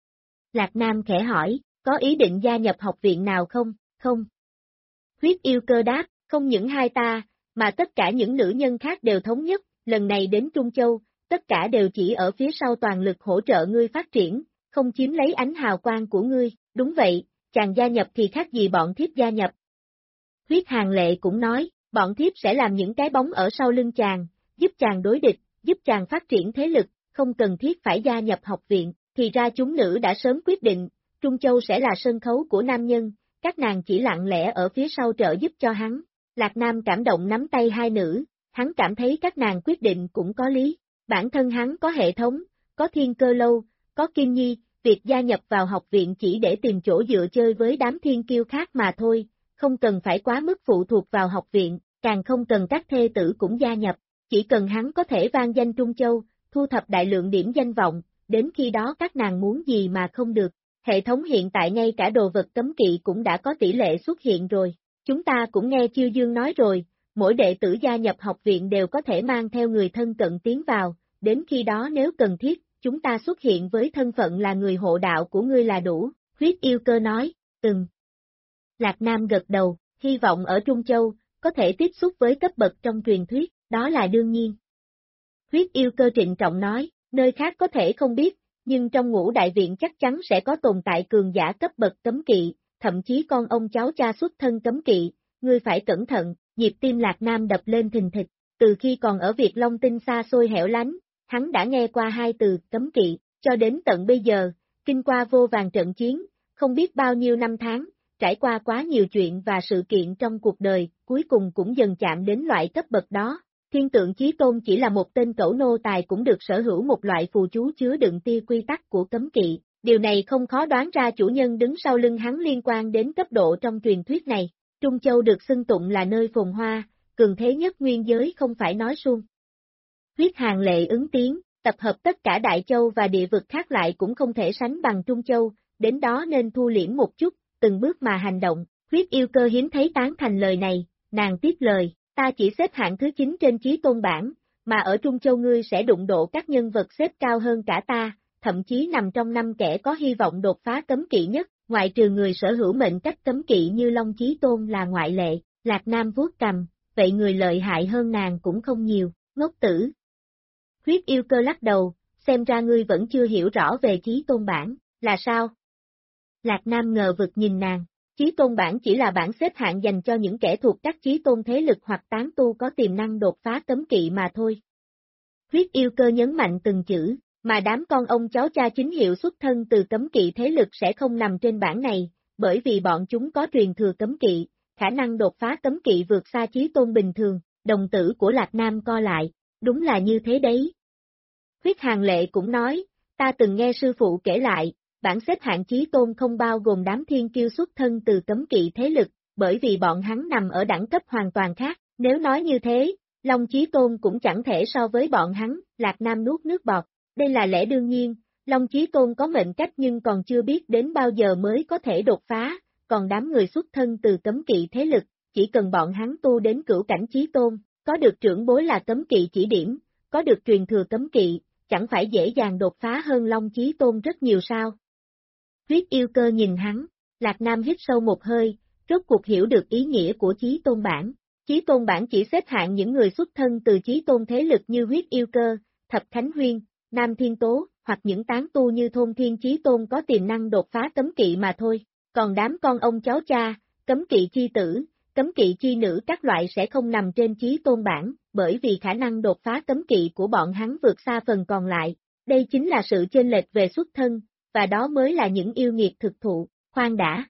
Lạc Nam khẽ hỏi, có ý định gia nhập học viện nào không? Không. Huyết yêu cơ đáp, không những hai ta, mà tất cả những nữ nhân khác đều thống nhất, lần này đến Trung Châu, tất cả đều chỉ ở phía sau toàn lực hỗ trợ ngươi phát triển, không chiếm lấy ánh hào quang của ngươi, đúng vậy, chàng gia nhập thì khác gì bọn thiếp gia nhập. Huyết hàng lệ cũng nói, bọn thiếp sẽ làm những cái bóng ở sau lưng chàng, giúp chàng đối địch, giúp chàng phát triển thế lực, không cần thiết phải gia nhập học viện, thì ra chúng nữ đã sớm quyết định, Trung Châu sẽ là sân khấu của nam nhân, các nàng chỉ lặng lẽ ở phía sau trợ giúp cho hắn. Lạc Nam cảm động nắm tay hai nữ, hắn cảm thấy các nàng quyết định cũng có lý, bản thân hắn có hệ thống, có thiên cơ lâu, có kim nhi, việc gia nhập vào học viện chỉ để tìm chỗ dựa chơi với đám thiên kiêu khác mà thôi, không cần phải quá mức phụ thuộc vào học viện, càng không cần các thê tử cũng gia nhập, chỉ cần hắn có thể vang danh Trung Châu, thu thập đại lượng điểm danh vọng, đến khi đó các nàng muốn gì mà không được. Hệ thống hiện tại ngay cả đồ vật cấm kỵ cũng đã có tỷ lệ xuất hiện rồi. Chúng ta cũng nghe Chiêu Dương nói rồi, mỗi đệ tử gia nhập học viện đều có thể mang theo người thân cận tiến vào, đến khi đó nếu cần thiết, chúng ta xuất hiện với thân phận là người hộ đạo của ngươi là đủ, huyết yêu cơ nói, Lạc Nam gật đầu, hy vọng ở Trung Châu, có thể tiếp xúc với cấp bậc trong truyền thuyết, đó là đương nhiên. Huyết yêu cơ trịnh trọng nói, nơi khác có thể không biết, nhưng trong Ngũ Đại Viện chắc chắn sẽ có tồn tại cường giả cấp bậc cấm kỵ, thậm chí con ông cháu cha xuất thân cấm kỵ, ngươi phải cẩn thận, nhịp tim Lạc Nam đập lên thình thịch, từ khi còn ở Việt Long Tinh xa xôi hẻo lánh, hắn đã nghe qua hai từ cấm kỵ, cho đến tận bây giờ, kinh qua vô vàn trận chiến, không biết bao nhiêu năm tháng, trải qua quá nhiều chuyện và sự kiện trong cuộc đời, cuối cùng cũng dần chạm đến loại cấp bậc đó. Thiên tượng chí tôn chỉ là một tên cẩu nô tài cũng được sở hữu một loại phù chú chứa đựng tia quy tắc của cấm kỵ, điều này không khó đoán ra chủ nhân đứng sau lưng hắn liên quan đến cấp độ trong truyền thuyết này. Trung Châu được xưng tụng là nơi phồn hoa, cường thế nhất nguyên giới không phải nói suông. Huyết hàng lệ ứng tiếng, tập hợp tất cả Đại Châu và địa vực khác lại cũng không thể sánh bằng Trung Châu, đến đó nên thu liễm một chút, từng bước mà hành động. Huyết yêu cơ hiếm thấy tán thành lời này, nàng tiếp lời. Ta chỉ xếp hạng thứ 9 trên chí tôn bảng, mà ở Trung Châu ngươi sẽ đụng độ các nhân vật xếp cao hơn cả ta, thậm chí nằm trong 5 kẻ có hy vọng đột phá cấm kỵ nhất, ngoại trừ người sở hữu mệnh cách cấm kỵ như Long Chí Tôn là ngoại lệ. Lạc Nam vuốt cầm, vậy người lợi hại hơn nàng cũng không nhiều, ngốc tử. Huyết yêu cơ lắc đầu, xem ra ngươi vẫn chưa hiểu rõ về chí tôn bảng, là sao? Lạc Nam ngờ vực nhìn nàng. Chí tôn bảng chỉ là bảng xếp hạng dành cho những kẻ thuộc các chí tôn thế lực hoặc tán tu có tiềm năng đột phá cấm kỵ mà thôi. Huyết yêu cơ nhấn mạnh từng chữ, mà đám con ông cháu cha chính hiệu xuất thân từ cấm kỵ thế lực sẽ không nằm trên bảng này, bởi vì bọn chúng có truyền thừa cấm kỵ, khả năng đột phá cấm kỵ vượt xa chí tôn bình thường, đồng tử của Lạc Nam co lại, đúng là như thế đấy. Huyết hàng lệ cũng nói, ta từng nghe sư phụ kể lại, bảng xếp hạng chí tôn không bao gồm đám thiên kiêu xuất thân từ cấm kỵ thế lực, bởi vì bọn hắn nằm ở đẳng cấp hoàn toàn khác, nếu nói như thế, Long Chí Tôn cũng chẳng thể so với bọn hắn, Lạc Nam nuốt nước bọt, đây là lẽ đương nhiên, Long Chí Tôn có mệnh cách nhưng còn chưa biết đến bao giờ mới có thể đột phá, còn đám người xuất thân từ cấm kỵ thế lực, chỉ cần bọn hắn tu đến cửu cảnh Chí Tôn, có được trưởng bối là cấm kỵ chỉ điểm, có được truyền thừa cấm kỵ, chẳng phải dễ dàng đột phá hơn Long Chí Tôn rất nhiều sao? Huyết yêu cơ nhìn hắn, Lạc Nam hít sâu một hơi, rốt cuộc hiểu được ý nghĩa của chí tôn bảng, Chí tôn bảng chỉ xếp hạng những người xuất thân từ chí tôn thế lực như Huyết Yêu Cơ, Thập Khánh Huyên, Nam Thiên Tố, hoặc những tán tu như Thôn Thiên Chí Tôn có tiềm năng đột phá cấm kỵ mà thôi. Còn đám con ông cháu cha, cấm kỵ chi tử, cấm kỵ chi nữ các loại sẽ không nằm trên chí tôn bảng, bởi vì khả năng đột phá cấm kỵ của bọn hắn vượt xa phần còn lại. Đây chính là sự chênh lệch về xuất thân, và đó mới là những yêu nghiệt thực thụ. Khoan đã.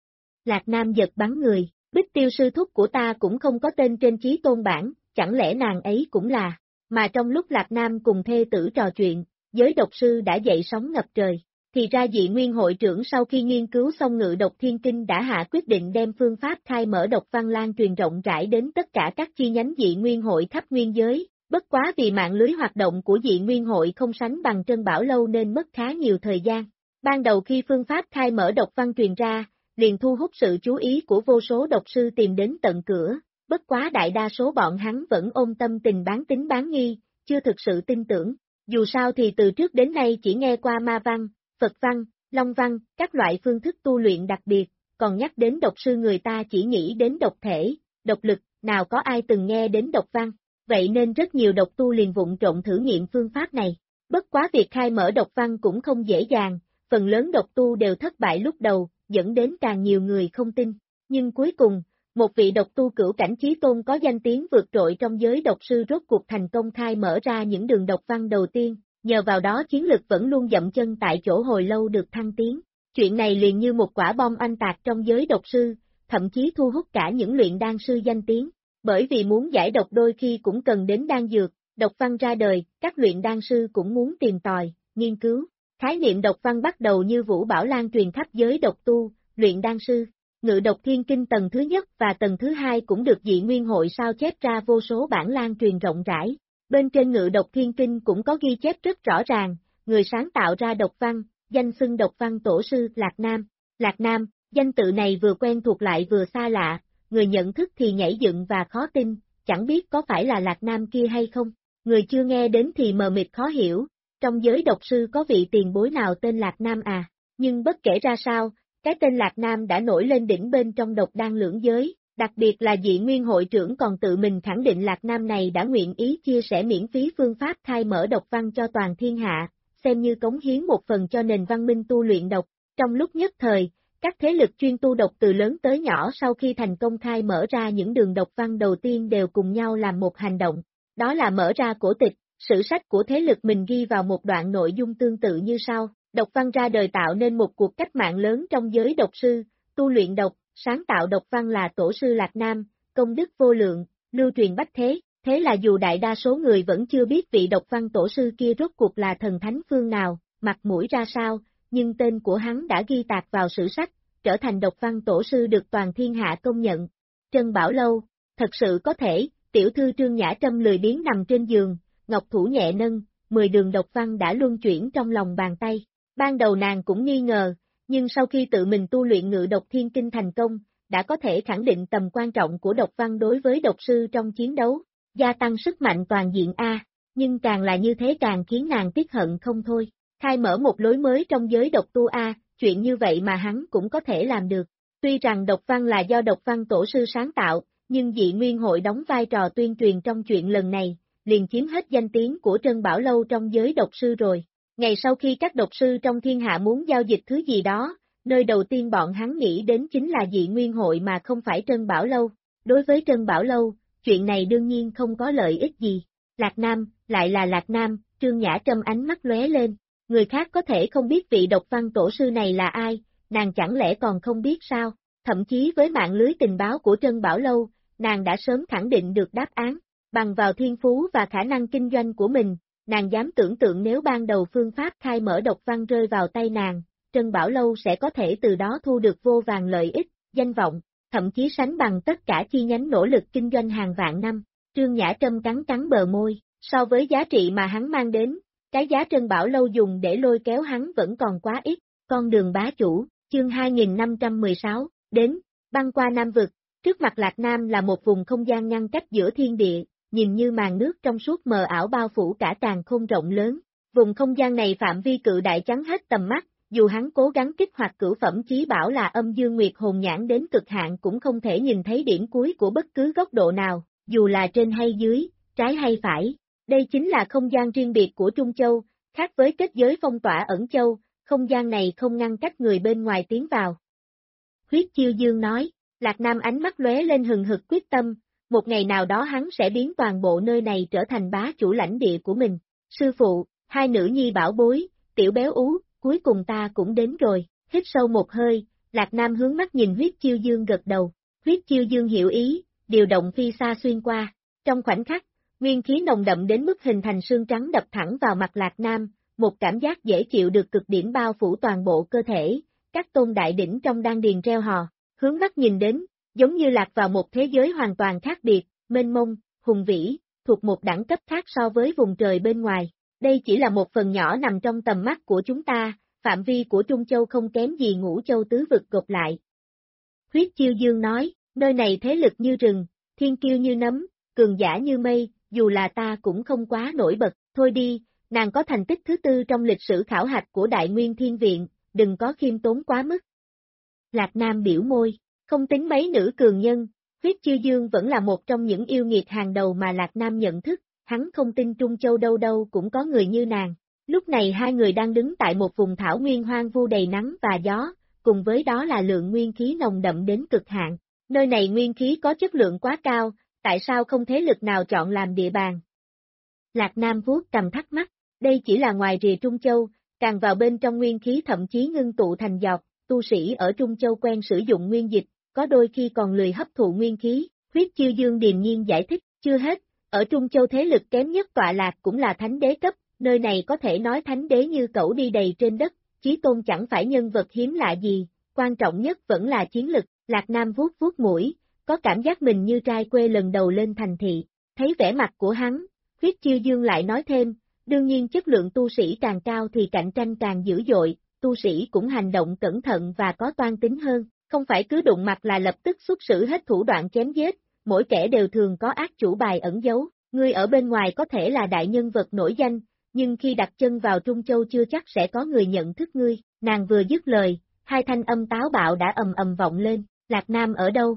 Lạc Nam giật bắn người, Bích Tiêu sư thúc của ta cũng không có tên trên chí tôn bảng, chẳng lẽ nàng ấy cũng là. Mà trong lúc Lạc Nam cùng thê tử trò chuyện, giới độc sư đã dậy sóng ngập trời. Thì ra Dị Nguyên hội trưởng sau khi nghiên cứu xong Ngự Độc Thiên Kinh đã hạ quyết định đem phương pháp khai mở độc văn lan truyền rộng rãi đến tất cả các chi nhánh Dị Nguyên hội khắp nguyên giới. Bất quá vì mạng lưới hoạt động của Dị Nguyên hội không sánh bằng Trân Bảo Lâu nên mất khá nhiều thời gian. Ban đầu khi phương pháp khai mở độc văn truyền ra, liền thu hút sự chú ý của vô số độc sư tìm đến tận cửa, bất quá đại đa số bọn hắn vẫn ôm tâm tình bán tín bán nghi, chưa thực sự tin tưởng. Dù sao thì từ trước đến nay chỉ nghe qua ma văn, Phật văn, Long văn, các loại phương thức tu luyện đặc biệt, còn nhắc đến độc sư người ta chỉ nghĩ đến độc thể, độc lực, nào có ai từng nghe đến độc văn. Vậy nên rất nhiều độc tu liền vụng trộn thử nghiệm phương pháp này. Bất quá việc khai mở độc văn cũng không dễ dàng, phần lớn độc tu đều thất bại lúc đầu, dẫn đến càng nhiều người không tin. Nhưng cuối cùng, một vị độc tu cửu cảnh chí tôn có danh tiếng vượt trội trong giới độc sư rốt cuộc thành công khai mở ra những đường độc văn đầu tiên, nhờ vào đó chiến lực vẫn luôn dậm chân tại chỗ hồi lâu được thăng tiến. Chuyện này liền như một quả bom oanh tạc trong giới độc sư, thậm chí thu hút cả những luyện đan sư danh tiếng. Bởi vì muốn giải độc đôi khi cũng cần đến đan dược, độc văn ra đời, các luyện đan sư cũng muốn tìm tòi, nghiên cứu. Khái niệm độc văn bắt đầu như vũ bão lan truyền khắp giới độc tu, luyện đan sư. Ngự Độc Thiên Kinh tầng thứ nhất và tầng thứ hai cũng được Dị Nguyên hội sao chép ra vô số bản lan truyền rộng rãi. Bên trên Ngự Độc Thiên Kinh cũng có ghi chép rất rõ ràng, người sáng tạo ra độc văn, danh xưng độc văn tổ sư Lạc Nam. Lạc Nam, danh tự này vừa quen thuộc lại vừa xa lạ, người nhận thức thì nhảy dựng và khó tin, chẳng biết có phải là Lạc Nam kia hay không. Người chưa nghe đến thì mờ mịt khó hiểu, trong giới độc sư có vị tiền bối nào tên Lạc Nam à, nhưng bất kể ra sao, cái tên Lạc Nam đã nổi lên đỉnh bên trong độc đan lưỡng giới, đặc biệt là Dị Nguyên hội trưởng còn tự mình khẳng định Lạc Nam này đã nguyện ý chia sẻ miễn phí phương pháp khai mở độc văn cho toàn thiên hạ, xem như cống hiến một phần cho nền văn minh tu luyện độc. Trong lúc nhất thời, các thế lực chuyên tu độc từ lớn tới nhỏ sau khi thành công khai mở ra những đường độc văn đầu tiên đều cùng nhau làm một hành động, đó là mở ra cổ tịch, sử sách của thế lực mình ghi vào một đoạn nội dung tương tự như sau. Độc văn ra đời tạo nên một cuộc cách mạng lớn trong giới độc sư, tu luyện độc, sáng tạo độc văn là tổ sư Lạc Nam, công đức vô lượng, lưu truyền bách thế. Thế là dù đại đa số người vẫn chưa biết vị độc văn tổ sư kia rốt cuộc là thần thánh phương nào, mặt mũi ra sao, nhưng tên của hắn đã ghi tạc vào sử sách, trở thành độc văn tổ sư được toàn thiên hạ công nhận. Trân Bảo Lâu, thật sự có thể, tiểu thư Trương Nhã Trâm lười biếng nằm trên giường, ngọc thủ nhẹ nâng, 10 đường độc văn đã luân chuyển trong lòng bàn tay. Ban đầu nàng cũng nghi ngờ, nhưng sau khi tự mình tu luyện Ngự Độc Thiên Kinh thành công, đã có thể khẳng định tầm quan trọng của độc văn đối với độc sư trong chiến đấu, gia tăng sức mạnh toàn diện A, nhưng càng là như thế càng khiến nàng tiếc hận không thôi. Khai mở một lối mới trong giới độc tu A, chuyện như vậy mà hắn cũng có thể làm được. Tuy rằng độc văn là do độc văn tổ sư sáng tạo, nhưng Dị Nguyên hội đóng vai trò tuyên truyền trong chuyện lần này, liền chiếm hết danh tiếng của Trân Bảo Lâu trong giới độc sư rồi. Ngày sau khi các độc sư trong thiên hạ muốn giao dịch thứ gì đó, nơi đầu tiên bọn hắn nghĩ đến chính là Dị Nguyên hội mà không phải Trân Bảo Lâu. Đối với Trân Bảo Lâu, chuyện này đương nhiên không có lợi ích gì. Lạc Nam, lại là Lạc Nam, Trương Nhã Trâm ánh mắt lóe lên. Người khác có thể không biết vị độc văn tổ sư này là ai, nàng chẳng lẽ còn không biết sao? Thậm chí với mạng lưới tình báo của Trân Bảo Lâu, nàng đã sớm khẳng định được đáp án. Bằng vào thiên phú và khả năng kinh doanh của mình, nàng dám tưởng tượng nếu ban đầu phương pháp khai mở độc văn rơi vào tay nàng, Trân Bảo Lâu sẽ có thể từ đó thu được vô vàn lợi ích, danh vọng, thậm chí sánh bằng tất cả chi nhánh nỗ lực kinh doanh hàng vạn năm. Trương Nhã Trâm cắn cắn bờ môi, so với giá trị mà hắn mang đến, cái giá Trân Bảo Lâu dùng để lôi kéo hắn vẫn còn quá ít. Con đường bá chủ, chương 2516, đến, băng qua Nam Vực, trước mặt Lạc Nam là một vùng không gian ngăn cách giữa thiên địa, nhìn như màn nước trong suốt mờ ảo bao phủ cả càn khôn rộng lớn. Vùng không gian này phạm vi cự đại chắn hết tầm mắt, dù hắn cố gắng kích hoạt cửu phẩm chí bảo là âm dương nguyệt hồn nhãn đến cực hạn cũng không thể nhìn thấy điểm cuối của bất cứ góc độ nào, dù là trên hay dưới, trái hay phải. Đây chính là không gian riêng biệt của Trung Châu, khác với kết giới phong tỏa Ẩn Châu, không gian này không ngăn cách người bên ngoài tiến vào. Huyết Chiêu Dương nói, Lạc Nam ánh mắt lóe lên hừng hực quyết tâm, một ngày nào đó hắn sẽ biến toàn bộ nơi này trở thành bá chủ lãnh địa của mình. Sư phụ, hai nữ nhi bảo bối, tiểu béo ú, cuối cùng ta cũng đến rồi, hít sâu một hơi, Lạc Nam hướng mắt nhìn Huyết Chiêu Dương gật đầu, Huyết Chiêu Dương hiểu ý, điều động phi xa xuyên qua, trong khoảnh khắc, nguyên khí nồng đậm đến mức hình thành sương trắng đập thẳng vào mặt Lạc Nam, một cảm giác dễ chịu được cực điểm bao phủ toàn bộ cơ thể, các tôn đại đỉnh trong đan điền reo hò, hướng mắt nhìn đến, giống như lạc vào một thế giới hoàn toàn khác biệt, mênh mông, hùng vĩ, thuộc một đẳng cấp khác so với vùng trời bên ngoài. Đây chỉ là một phần nhỏ nằm trong tầm mắt của chúng ta, phạm vi của Trung Châu không kém gì Ngũ Châu tứ vực gộp lại. Huyết Chiêu Dương nói, nơi này thế lực như rừng, thiên kiêu như nấm, cường giả như mây, dù là ta cũng không quá nổi bật, thôi đi, nàng có thành tích thứ tư trong lịch sử khảo hạch của Đại Nguyên Thiên Viện, đừng có khiêm tốn quá mức. Lạc Nam biểu môi, không tính mấy nữ cường nhân, Huyết Chiêu Dương vẫn là một trong những yêu nghiệt hàng đầu mà Lạc Nam nhận thức, hắn không tin Trung Châu đâu đâu cũng có người như nàng. Lúc này hai người đang đứng tại một vùng thảo nguyên hoang vu đầy nắng và gió, cùng với đó là lượng nguyên khí nồng đậm đến cực hạn. Nơi này nguyên khí có chất lượng quá cao, tại sao không thế lực nào chọn làm địa bàn? Lạc Nam vuốt cầm thắc mắc, đây chỉ là ngoài rìa Trung Châu, càng vào bên trong nguyên khí thậm chí ngưng tụ thành giọt, tu sĩ ở Trung Châu quen sử dụng nguyên dịch, có đôi khi còn lười hấp thụ nguyên khí, Huyết Chiêu Dương điềm nhiên giải thích, chưa hết, ở Trung Châu thế lực kém nhất tọa lạc cũng là thánh đế cấp, nơi này có thể nói thánh đế như cẩu đi đầy trên đất, Chí Tôn chẳng phải nhân vật hiếm lạ gì, quan trọng nhất vẫn là chiến lực, Lạc Nam vuốt vuốt mũi, có cảm giác mình như trai quê lần đầu lên thành thị, thấy vẻ mặt của hắn, Huyết Chiêu Dương lại nói thêm, đương nhiên chất lượng tu sĩ càng cao thì cạnh tranh càng dữ dội, tu sĩ cũng hành động cẩn thận và có toan tính hơn, không phải cứ đụng mặt là lập tức xuất sử hết thủ đoạn chém giết, mỗi kẻ đều thường có ác chủ bài ẩn giấu, ngươi ở bên ngoài có thể là đại nhân vật nổi danh, nhưng khi đặt chân vào Trung Châu chưa chắc sẽ có người nhận thức ngươi, nàng vừa dứt lời, hai thanh âm táo bạo đã ầm ầm vọng lên, Lạc Nam ở đâu?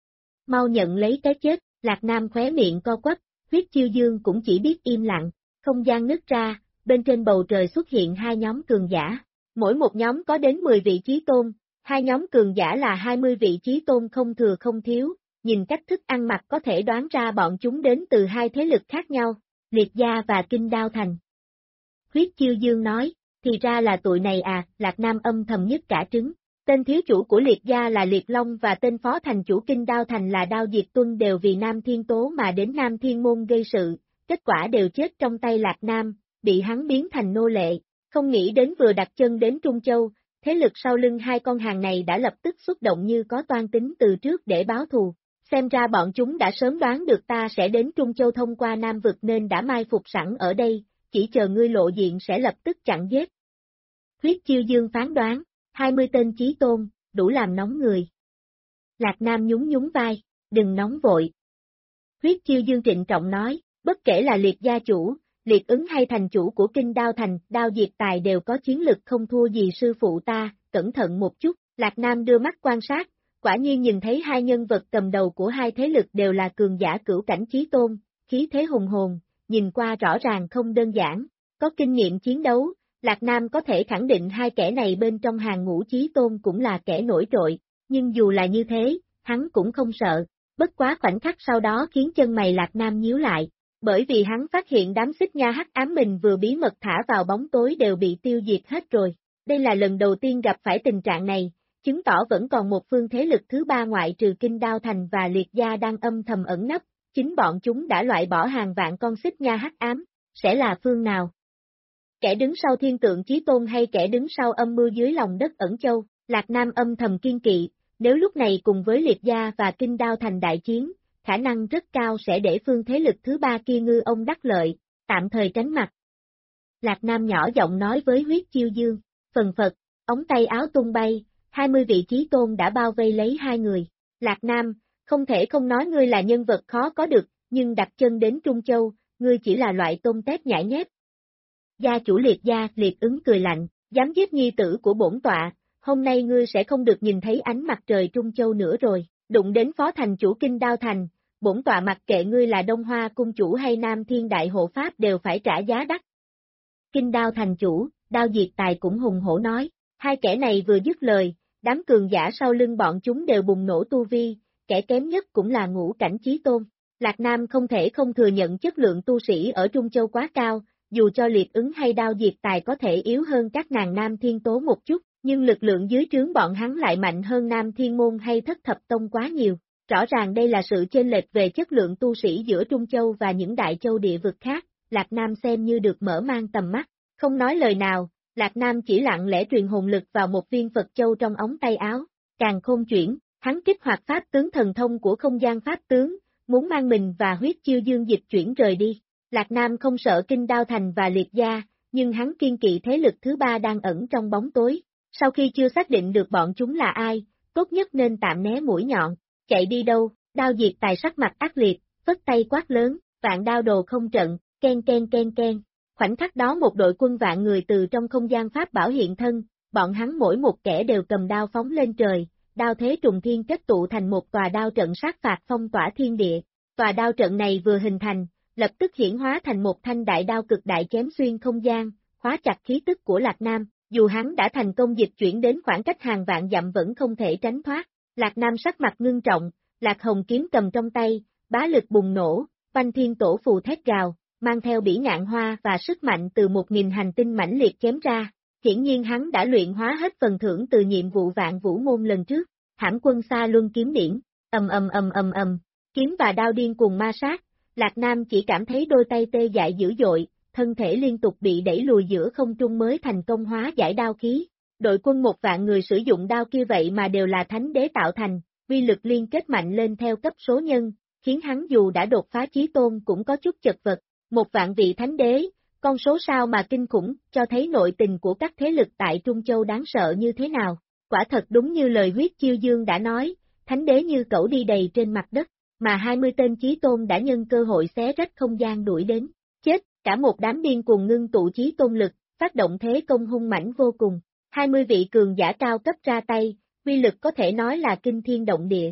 Mau nhận lấy cái chết, Lạc Nam khóe miệng co quắp, Huyết Chiêu Dương cũng chỉ biết im lặng, không gian nứt ra, bên trên bầu trời xuất hiện hai nhóm cường giả, mỗi một nhóm có đến 10 vị chí tôn, hai nhóm cường giả là 20 vị chí tôn không thừa không thiếu, nhìn cách thức ăn mặc có thể đoán ra bọn chúng đến từ hai thế lực khác nhau, Liệt Gia và Kinh Đao Thành. Huyết Chiêu Dương nói, thì ra là tụi này à, Lạc Nam âm thầm nhất cả trứng. Tên thiếu chủ của Liệt Gia là Liệt Long và tên phó thành chủ Kinh Đao Thành là Đao Diệt Tuân đều vì Nam Thiên Tố mà đến Nam Thiên Môn gây sự, kết quả đều chết trong tay Lạc Nam, bị hắn biến thành nô lệ, không nghĩ đến vừa đặt chân đến Trung Châu, thế lực sau lưng hai con hàng này đã lập tức xuất động như có toan tính từ trước để báo thù, xem ra bọn chúng đã sớm đoán được ta sẽ đến Trung Châu thông qua Nam Vực nên đã mai phục sẵn ở đây, chỉ chờ ngươi lộ diện sẽ lập tức chặn giết. Huyết Chiêu Dương phán đoán, 20 tên chí tôn, đủ làm nóng người. Lạc Nam nhún nhún vai, đừng nóng vội. Huyết Chiêu Dương trịnh trọng nói, bất kể là Liệt gia chủ, Liệt ứng hay thành chủ của Kinh Đao Thành, Đao Diệt Tài đều có chiến lực không thua gì sư phụ ta, cẩn thận một chút, Lạc Nam đưa mắt quan sát, quả nhiên nhìn thấy hai nhân vật cầm đầu của hai thế lực đều là cường giả cửu cảnh chí tôn, khí thế hùng hồn, nhìn qua rõ ràng không đơn giản, có kinh nghiệm chiến đấu, Lạc Nam có thể khẳng định hai kẻ này bên trong hàng ngũ chí tôn cũng là kẻ nổi trội, nhưng dù là như thế, hắn cũng không sợ, bất quá khoảnh khắc sau đó khiến chân mày Lạc Nam nhíu lại, bởi vì hắn phát hiện đám xích nha hắc ám mình vừa bí mật thả vào bóng tối đều bị tiêu diệt hết rồi, đây là lần đầu tiên gặp phải tình trạng này, chứng tỏ vẫn còn một phương thế lực thứ ba ngoại trừ Kinh Đao Thành và Liệt Gia đang âm thầm ẩn nấp, chính bọn chúng đã loại bỏ hàng vạn con xích nha hắc ám, sẽ là phương nào? Kẻ đứng sau Thiên Tượng Chí Tôn hay kẻ đứng sau âm mưu dưới lòng đất Ẩn Châu, Lạc Nam âm thầm kiên kỵ, nếu lúc này cùng với Liệt Gia và Kinh Đao Thành đại chiến, khả năng rất cao sẽ để phương thế lực thứ ba kia ngư ông đắc lợi, tạm thời tránh mặt. Lạc Nam nhỏ giọng nói với Huyết Chiêu Dương, phần phật, ống tay áo tung bay, 20 vị chí tôn đã bao vây lấy hai người. Lạc Nam, không thể không nói ngươi là nhân vật khó có được, nhưng đặt chân đến Trung Châu, ngươi chỉ là loại tôm tép nhãi nhép. Gia chủ Liệt Gia, Liệt ứng cười lạnh, Dám giết nhi tử của bổn tọa, hôm nay ngươi sẽ không được nhìn thấy ánh mặt trời Trung Châu nữa rồi, đụng đến phó thành chủ Kinh Đao Thành, bổn tọa mặc kệ ngươi là Đông Hoa cung chủ hay Nam Thiên Đại Hộ Pháp đều phải trả giá đắt. Kinh Đao thành chủ, Đao Diệt Tài cũng hùng hổ nói, hai kẻ này vừa dứt lời, đám cường giả sau lưng bọn chúng đều bùng nổ tu vi, kẻ kém nhất cũng là ngũ cảnh chí tôn. Lạc Nam không thể không thừa nhận chất lượng tu sĩ ở Trung Châu quá cao, dù cho Liệt Ứng hay Đao Diệt Tài có thể yếu hơn các nàng Nam Thiên Tố một chút, nhưng lực lượng dưới trướng bọn hắn lại mạnh hơn Nam Thiên Môn hay Thất Thập Tông quá nhiều. Rõ ràng đây là sự chênh lệch về chất lượng tu sĩ giữa Trung Châu và những đại châu địa vực khác, Lạc Nam xem như được mở mang tầm mắt. Không nói lời nào, Lạc Nam chỉ lặng lẽ truyền hồn lực vào một viên Phật Châu trong ống tay áo, càng khôn chuyển, hắn kích hoạt pháp tướng thần thông của không gian pháp tướng, muốn mang mình và huyết chiêu dương dịch chuyển rời đi. Lạc Nam không sợ Kinh Đao Thành và Liệt Gia, nhưng hắn kiên kỵ thế lực thứ ba đang ẩn trong bóng tối. Sau khi chưa xác định được bọn chúng là ai, tốt nhất nên tạm né mũi nhọn. Chạy đi đâu? Đao Diệt Tài sắc mặt ác liệt, phất tay quát lớn, vạn đao đồ không trận, ken ken ken ken. Khoảnh khắc đó một đội quân vạn người từ trong không gian pháp bảo hiện thân, bọn hắn mỗi một kẻ đều cầm đao phóng lên trời, đao thế trùng thiên kết tụ thành một tòa đao trận sát phạt phong tỏa thiên địa. Tòa đao trận này vừa hình thành, lập tức hiển hóa thành một thanh đại đao cực đại chém xuyên không gian, khóa chặt khí tức của Lạc Nam, dù hắn đã thành công dịch chuyển đến khoảng cách hàng vạn dặm vẫn không thể tránh thoát. Lạc Nam sắc mặt ngưng trọng, Lạc Hồng kiếm cầm trong tay, bá lực bùng nổ, Banh Thiên Tổ phù thét gào, mang theo bỉ ngạn hoa và sức mạnh từ 1000 hành tinh mãnh liệt chém ra. Hiển nhiên hắn đã luyện hóa hết phần thưởng từ nhiệm vụ Vạn Vũ môn lần trước. Hãm Quân Sa Luân kiếm điển, kiếm và đao điên cùng ma sát. Lạc Nam chỉ cảm thấy đôi tay tê dại dữ dội, thân thể liên tục bị đẩy lùi giữa không trung mới thành công hóa giải đao khí. Đội quân 1 vạn người sử dụng đao kia vậy mà đều là thánh đế tạo thành, uy lực liên kết mạnh lên theo cấp số nhân, khiến hắn dù đã đột phá chí tôn cũng có chút chật vật. 1 vạn vị thánh đế, con số sao mà kinh khủng, cho thấy nội tình của các thế lực tại Trung Châu đáng sợ như thế nào. Quả thật đúng như lời huyết chiêu dương đã nói, thánh đế như cẩu đi đầy trên mặt đất, mà 20 tên chí tôn đã nhân cơ hội xé rách không gian đuổi đến. Chết, cả một đám điên cuồng ngưng tụ chí tôn lực, phát động thế công hung mãnh vô cùng. 20 vị cường giả cao cấp ra tay, uy lực có thể nói là kinh thiên động địa.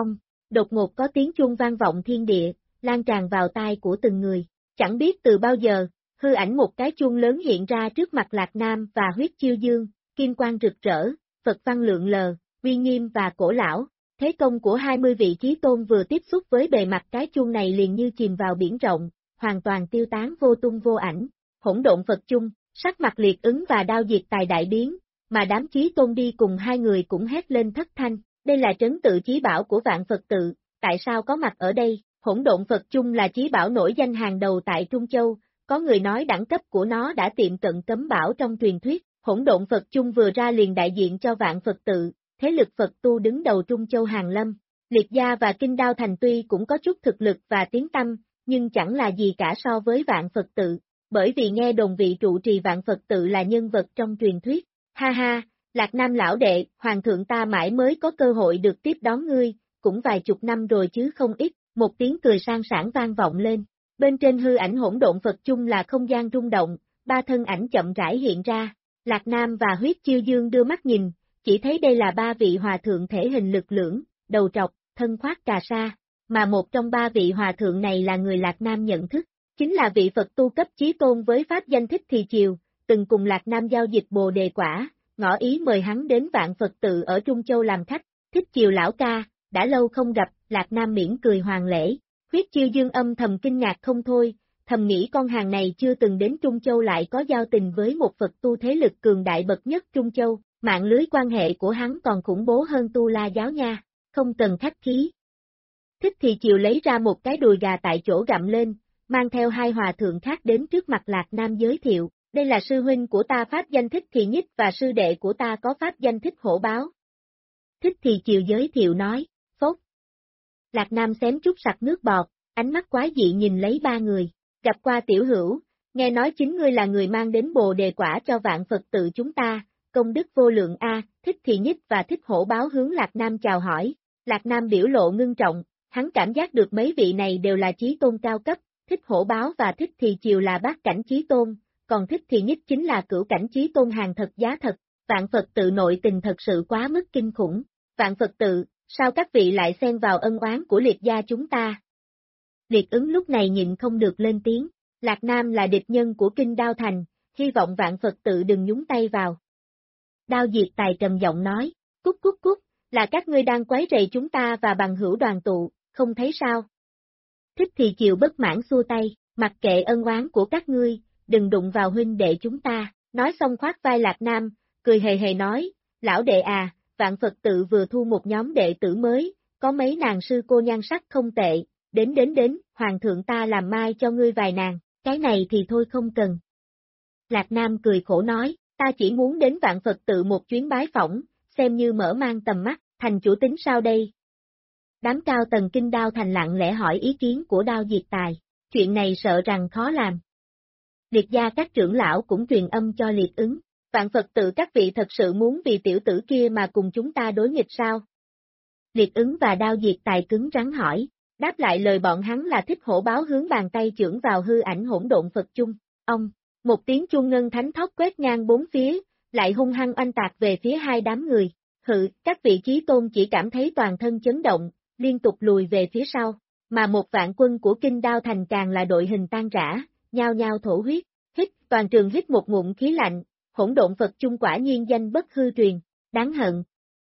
Đột ngột có tiếng chuông vang vọng thiên địa, lan tràn vào tai của từng người. Chẳng biết từ bao giờ, hư ảnh một cái chuông lớn hiện ra trước mặt Lạc Nam và huyết chiêu dương, kim quang rực rỡ, Phật văn lượn lờ, uy nghiêm và cổ lão. Thế công của 20 vị chí tôn vừa tiếp xúc với bề mặt cái chuông này liền như chìm vào biển rộng, hoàn toàn tiêu tán vô tung vô ảnh. Hỗn độn Phật chung, sắc mặt Liệt Ứng và Đao Diệt Tài đại biến, mà đám chí tôn đi cùng hai người cũng hét lên thất thanh. Đây là trấn tự chí bảo của Vạn Phật tự, tại sao có mặt ở đây? Hỗn độn Phật chung là chí bảo nổi danh hàng đầu tại Trung Châu, có người nói đẳng cấp của nó đã tiệm cận cấm bảo trong truyền thuyết. Hỗn độn Phật chung vừa ra liền đại diện cho Vạn Phật tự, thế lực Phật tu đứng đầu Trung Châu Hàng Lâm. Liệt Gia và Kinh Đao Thành tuy cũng có chút thực lực và tiếng tăm, nhưng chẳng là gì cả so với Vạn Phật tự, bởi vì nghe đồn vị trụ trì Vạn Phật tự là nhân vật trong truyền thuyết. Ha ha, Lạc Nam lão đệ, hoàng thượng ta mãi mới có cơ hội được tiếp đón ngươi, cũng vài chục năm rồi chứ không ít. Một tiếng cười sang sảng vang vọng lên. Bên trên hư ảnh hỗn độn Phật chung là không gian rung động, 3 thân ảnh chậm rãi hiện ra. Lạc Nam và huyết chiêu dương đưa mắt nhìn, chỉ thấy đây là 3 vị hòa thượng thể hình lực lưỡng, đầu trọc, thân khoác cà sa, mà một trong 3 vị hòa thượng này là người Lạc Nam nhận thức, chính là vị Phật tu cấp chí tôn với pháp danh Thích Thì Chiều, từng cùng Lạc Nam giao dịch Bồ Đề Quả, ngỏ ý mời hắn đến Vạn Phật tự ở Trung Châu làm khách. Thích Chiều lão ca, đã lâu không gặp. Lạc Nam miễn cười hoàng lễ, huyết chiêu dương âm thầm kinh ngạc không thôi, thầm nghĩ con hàng này chưa từng đến Trung Châu lại có giao tình với một Phật tu thế lực cường đại bậc nhất Trung Châu, mạng lưới quan hệ của hắn còn khủng bố hơn Tu La giáo nha, không cần khách khí. Thích Thì Chiều lấy ra một cái đùi gà tại chỗ gặm lên, mang theo 2 hòa thượng khác đến trước mặt Lạc Nam giới thiệu, đây là sư huynh của ta pháp danh Thích Thì Nhích và sư đệ của ta có pháp danh Thích Hổ Báo. Thích Thì Chiều giới thiệu nói, phốc. Lạc Nam xém chút sặc nước bọt, ánh mắt quái dị nhìn lấy 3 người, gặp qua tiểu hữu, nghe nói chính ngươi là người mang đến Bồ Đề Quả cho Vạn Phật tự chúng ta, công đức vô lượng a. Thích Thì Nhích và Thích Hổ Báo hướng Lạc Nam chào hỏi. Lạc Nam biểu lộ ngưng trọng, hắn cảm giác được mấy vị này đều là chí tôn cao cấp, Thích Hổ Báo và Thích Thì Chiều là bát cảnh chí tôn, còn thích thì nhất chính là cửu cảnh chí tôn hàng thật giá thật, Vạn Phật tự nội tình thật sự quá mức kinh khủng. Vạn Phật tự, sao các vị lại xen vào ân oán của liệt gia chúng ta? Liệt ứng lúc này nhịn không được lên tiếng, Lạc Nam là địch nhân của Kinh Đao Thành, hy vọng Vạn Phật tự đừng nhúng tay vào. Đao Diệt Tài trầm giọng nói, cút cút cút, là các ngươi đang quấy rầy chúng ta và bằng hữu đoàn tụ, không thấy sao? Thích thì chiều bất mãn xua tay, mặc kệ ân oán của các ngươi, đừng đụng vào huynh đệ chúng ta, nói xong khoát vai Lạc Nam, cười hề hề nói, lão đệ à, Vạn Phật tự vừa thu một nhóm đệ tử mới, có mấy nàng sư cô nhan sắc không tệ, đến, hoàng thượng ta làm mai cho ngươi vài nàng, cái này thì thôi không cần. Lạc Nam cười khổ nói, ta chỉ muốn đến Vạn Phật tự một chuyến bái phỏng, xem như mở mang tầm mắt, thành chủ tính sao đây? Đám cao tầng Kinh Đao Thành lặng lẽ hỏi ý kiến của Đao Diệt Tài, chuyện này sợ rằng khó làm. Liệt gia các trưởng lão cũng truyền âm cho Liệt ứng, Vạn Phật tự các vị thật sự muốn vì tiểu tử kia mà cùng chúng ta đối nghịch sao? Liệt ứng và Đao Diệt Tài cứng rắn hỏi, đáp lại lời bọn hắn là thích hổ báo hướng bàn tay chưởng vào hư ảnh hỗn độn Phật chung, ông, một tiếng chuông ngân thánh thót quét ngang bốn phía, lại hung hăng oanh tạc về phía hai đám người, các vị chí tôn chỉ cảm thấy toàn thân chấn động, liên tục lùi về phía sau, mà một vạn quân của Kinh Đao Thành càng là đội hình tan rã, nhao nhao thổ huyết, toàn trường hít một ngụm khí lạnh, hỗn độn Phật chung quả nhiên danh bất hư truyền, đáng hận.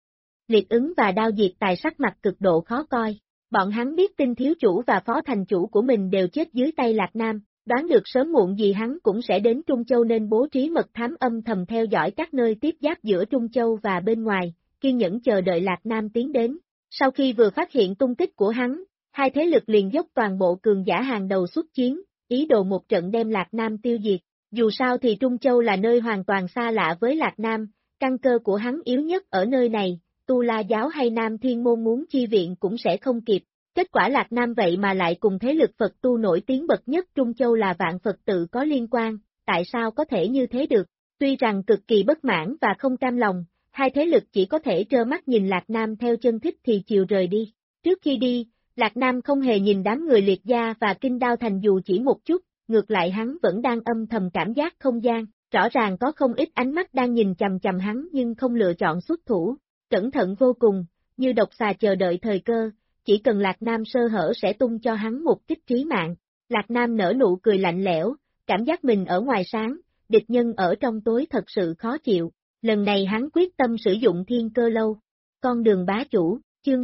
Liệt ứng và Đao Diệt Tài sắc mặt cực độ khó coi, bọn hắn biết tin thiếu chủ và phó thành chủ của mình đều chết dưới tay Lạc Nam, đoán được sớm muộn gì hắn cũng sẽ đến Trung Châu nên bố trí mật thám âm thầm theo dõi các nơi tiếp giáp giữa Trung Châu và bên ngoài, kiên nhẫn chờ đợi Lạc Nam tiến đến. Sau khi vừa phát hiện tung tích của hắn, hai thế lực liền dốc toàn bộ cường giả hàng đầu xuất chiến, ý đồ một trận đem Lạc Nam tiêu diệt. Dù sao thì Trung Châu là nơi hoàn toàn xa lạ với Lạc Nam, căn cơ của hắn yếu nhất ở nơi này, Tu La giáo hay Nam Thiên môn muốn chi viện cũng sẽ không kịp. Kết quả Lạc Nam vậy mà lại cùng thế lực Phật tu nổi tiếng bậc nhất Trung Châu là Vạn Phật tự có liên quan, tại sao có thể như thế được? Tuy rằng cực kỳ bất mãn và không cam lòng, hai thế lực chỉ có thể trơ mắt nhìn Lạc Nam theo chân thích thì chiều rời đi. Trước khi đi, Lạc Nam không hề nhìn đám người liệt gia và Kinh Đao Thành dù chỉ một chút, ngược lại hắn vẫn đang âm thầm cảm giác không gian, rõ ràng có không ít ánh mắt đang nhìn chằm chằm hắn nhưng không lựa chọn xuất thủ, cẩn thận vô cùng, như độc xà chờ đợi thời cơ, chỉ cần Lạc Nam sơ hở sẽ tung cho hắn một kích trí mạng. Lạc Nam nở nụ cười lạnh lẽo, cảm giác mình ở ngoài sáng, địch nhân ở trong tối thật sự khó chịu, lần này hắn quyết tâm sử dụng thiên cơ lâu. Con đường bá chủ, chương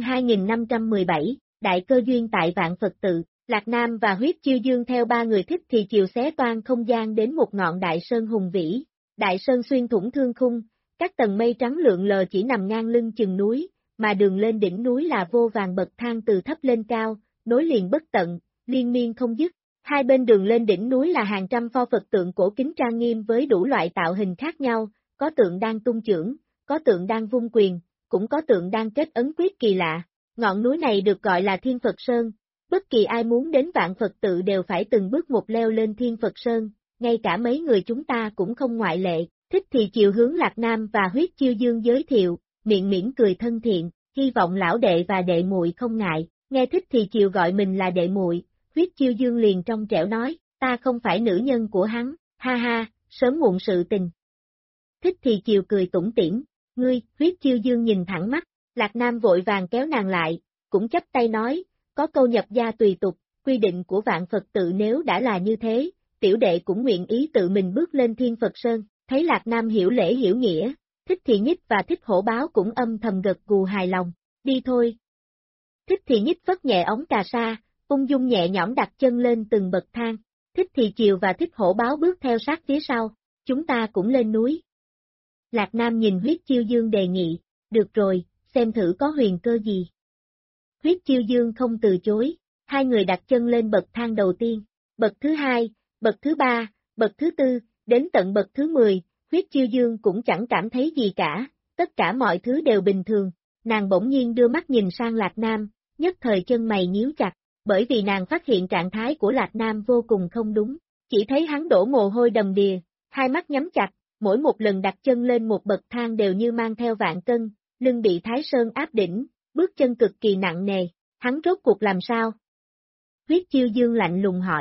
2517, Đại cơ duyên tại Vạn Phật tự. Lạc Nam và Huyết Chiêu Dương theo ba người thích thì chiều xé toan không gian đến một ngọn đại sơn hùng vĩ. Đại sơn xuyên thủng thương khung, các tầng mây trắng lượn lờ chỉ nằm ngang lưng chừng núi, mà đường lên đỉnh núi là vô vàn bậc thang từ thấp lên cao, nối liền bất tận, liên miên không dứt. Hai bên đường lên đỉnh núi là hàng trăm pho Phật tượng cổ kính trang nghiêm với đủ loại tạo hình khác nhau, có tượng đang tung chưởng, có tượng đang vung quyền, cũng có tượng đang kết ấn quyết kỳ lạ. Ngọn núi này được gọi là Thiên Phật Sơn. Bất kỳ ai muốn đến Vạn Phật tự đều phải từng bước một leo lên Thiên Phật Sơn, ngay cả mấy người chúng ta cũng không ngoại lệ. Thích thì chiều hướng Lạc Nam và Huyết Chiêu Dương giới thiệu, miệng mỉm cười thân thiện, hy vọng lão đệ và đệ muội không ngại. Nghe Thích thì chiều gọi mình là đệ muội, Huyết Chiêu Dương liền trong trẻo nói, ta không phải nữ nhân của hắn, ha ha, sớm muộn sự tình. Thích thì chiều cười tủm tỉm, ngươi, Huyết Chiêu Dương nhìn thẳng mắt, Lạc Nam vội vàng kéo nàng lại, cũng chắp tay nói, có câu nhập gia tùy tục, quy định của Vạn Phật tự nếu đã là như thế, tiểu đệ cũng nguyện ý tự mình bước lên Thiên Phật Sơn. Thấy Lạc Nam hiểu lễ hiểu nghĩa, Thích Thì Nhích và Thích Hổ Báo cũng âm thầm gật gù hài lòng, đi thôi. Thích Thì Nhích phất nhẹ ống cà sa, ung dung nhẹ nhõm đặt chân lên từng bậc thang, Thích Thì Chiều và Thích Hổ Báo bước theo sát phía sau, chúng ta cũng lên núi. Lạc Nam nhìn Huyết Chiêu Dương đề nghị, được rồi, xem thử có huyền cơ gì. Huyết Chiêu Dương không từ chối, hai người đặt chân lên bậc thang đầu tiên, bậc thứ hai, bậc thứ ba, bậc thứ tư, đến tận bậc thứ 10, Huyết Chiêu Dương cũng chẳng cảm thấy gì cả, tất cả mọi thứ đều bình thường, nàng bỗng nhiên đưa mắt nhìn sang Lạc Nam, nhất thời chân mày nhíu chặt, bởi vì nàng phát hiện trạng thái của Lạc Nam vô cùng không đúng, chỉ thấy hắn đổ mồ hôi đầm đìa, hai mắt nhắm chặt, mỗi một lần đặt chân lên một bậc thang đều như mang theo vạn cân, lưng bị Thái Sơn áp đỉnh, bước chân cực kỳ nặng nề, hắn rốt cuộc làm sao? Huyết Chiêu Dương lạnh lùng hỏi,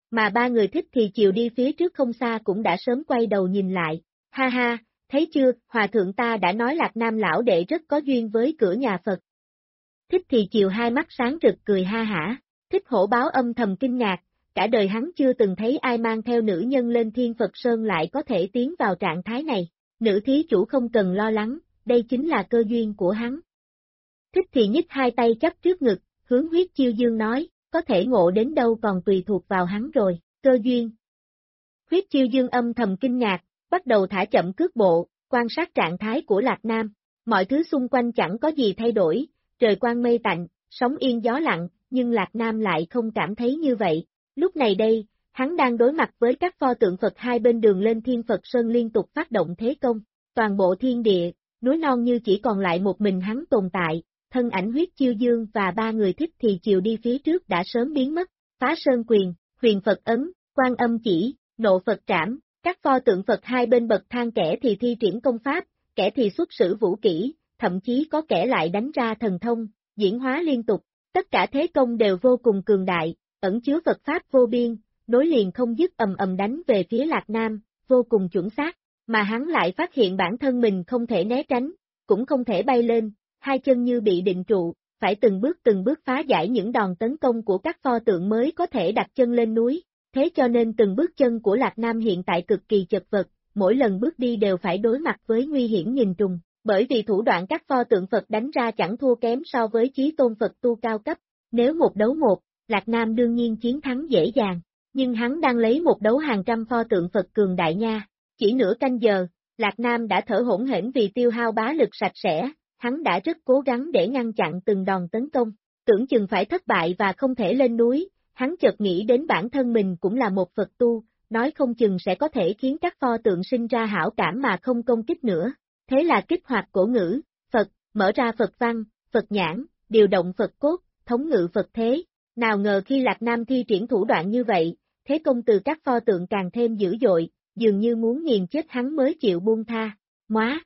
mà ba người thích thì chiều đi phía trước không xa cũng đã sớm quay đầu nhìn lại. Ha ha, thấy chưa, hòa thượng ta đã nói Lạc Nam lão đệ rất có duyên với cửa nhà Phật. Thích thì chiều hai mắt sáng rực cười ha hả, Thích Hổ Báo âm thầm kinh ngạc, cả đời hắn chưa từng thấy ai mang theo nữ nhân lên Thiên Phật Sơn lại có thể tiến vào trạng thái này. Nữ thí chủ không cần lo lắng, đây chính là cơ duyên của hắn. Thích thì nhích hai tay chắp trước ngực, hướng Huyết Chiêu Dương nói, có thể ngộ đến đâu còn tùy thuộc vào hắn rồi, cơ duyên. Huyết Chiêu Dương âm thầm kinh ngạc, bắt đầu thả chậm cước bộ, quan sát trạng thái của Lạc Nam. Mọi thứ xung quanh chẳng có gì thay đổi, trời quang mây tạnh, sóng yên gió lặng, nhưng Lạc Nam lại không cảm thấy như vậy. Lúc này đây, hắn đang đối mặt với các pho tượng Phật hai bên đường lên Thiên Phật Sơn liên tục phát động thế công. Toàn bộ thiên địa, núi non như chỉ còn lại một mình hắn tồn tại, thân ảnh Huyết Chiêu Dương và ba người thích thì chiều đi phía trước đã sớm biến mất. Phá Sơn Quyền, Huyền Phật Ấn, Quan Âm Chỉ, Nộ Phật Trảm, các pho tượng Phật hai bên bậc thang, kẻ thì thi triển công pháp, kẻ thì xuất sử vũ kỹ, thậm chí có kẻ lại đánh ra thần thông, diễn hóa liên tục. Tất cả thế công đều vô cùng cường đại, ẩn chứa Phật Pháp vô biên, nối liền không dứt ầm ầm đánh về phía Lạc Nam, vô cùng chuẩn xác, mà hắn lại phát hiện bản thân mình không thể né tránh, cũng không thể bay lên, hai chân như bị định trụ, phải từng bước phá giải những đòn tấn công của các pho tượng mới có thể đặt chân lên núi, thế cho nên từng bước chân của Lạc Nam hiện tại cực kỳ chật vật, mỗi lần bước đi đều phải đối mặt với nguy hiểm nghìn trùng, bởi vì thủ đoạn các pho tượng Phật đánh ra chẳng thua kém so với chí tôn Phật tu cao cấp, nếu một đấu một, Lạc Nam đương nhiên chiến thắng dễ dàng, nhưng hắn đang lấy một đấu hàng trăm pho tượng Phật cường đại nha, chỉ nửa canh giờ, Lạc Nam đã thở hổn hển vì tiêu hao bá lực sạch sẽ, hắn đã rất cố gắng để ngăn chặn từng đòn tấn công, tưởng chừng phải thất bại và không thể lên núi, hắn chợt nghĩ đến bản thân mình cũng là một Phật tu, nói không chừng sẽ có thể khiến các pho tượng sinh ra hảo cảm mà không công kích nữa, thế là kích hoạt cổ ngữ, Phật, mở ra Phật văn, Phật nhãn, điều động Phật cốt, thống ngự Phật thế. Nào ngờ khi Lạc Nam thi triển thủ đoạn như vậy, thế công từ các pho tượng càng thêm dữ dội, dường như muốn nghiền chết hắn mới chịu buông tha. Móa!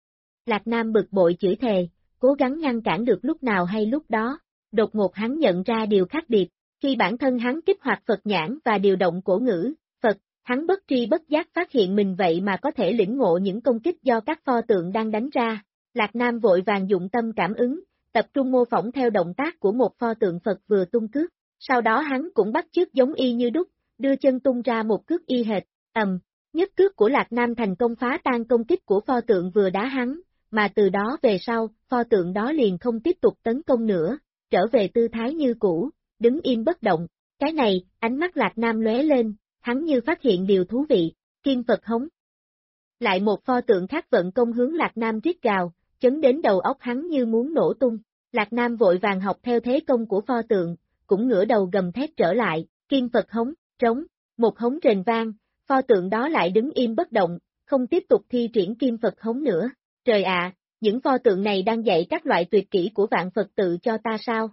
Lạc Nam bực bội chửi thề, cố gắng ngăn cản được lúc nào hay lúc đó. Đột ngột hắn nhận ra điều khác biệt, khi bản thân hắn kích hoạt Phật nhãn và điều động cổ ngữ, Phật, hắn bất tri bất giác phát hiện mình vậy mà có thể lĩnh ngộ những công kích do các pho tượng đang đánh ra. Lạc Nam vội vàng dụng tâm cảm ứng, tập trung mô phỏng theo động tác của một pho tượng Phật vừa tung cước, sau đó hắn cũng bắt chước giống y như đúc, đưa chân tung ra một cước y hệt, nhất cước của Lạc Nam thành công phá tan công kích của pho tượng vừa đá hắn, mà từ đó về sau, pho tượng đó liền không tiếp tục tấn công nữa, trở về tư thái như cũ, đứng im bất động, cái này, ánh mắt Lạc Nam lóe lên, hắn như phát hiện điều thú vị, Kim Phật Hống. Lại một pho tượng khác vận công hướng Lạc Nam rít gào, chấn đến đầu óc hắn như muốn nổ tung, Lạc Nam vội vàng học theo thế công của pho tượng, cũng ngửa đầu gầm thét trở lại, Kim Phật Hống, trống, một hống rền vang, pho tượng đó lại đứng im bất động, không tiếp tục thi triển Kim Phật Hống nữa, trời ạ, những pho tượng này đang dạy các loại tuyệt kỹ của vạn Phật tự cho ta sao?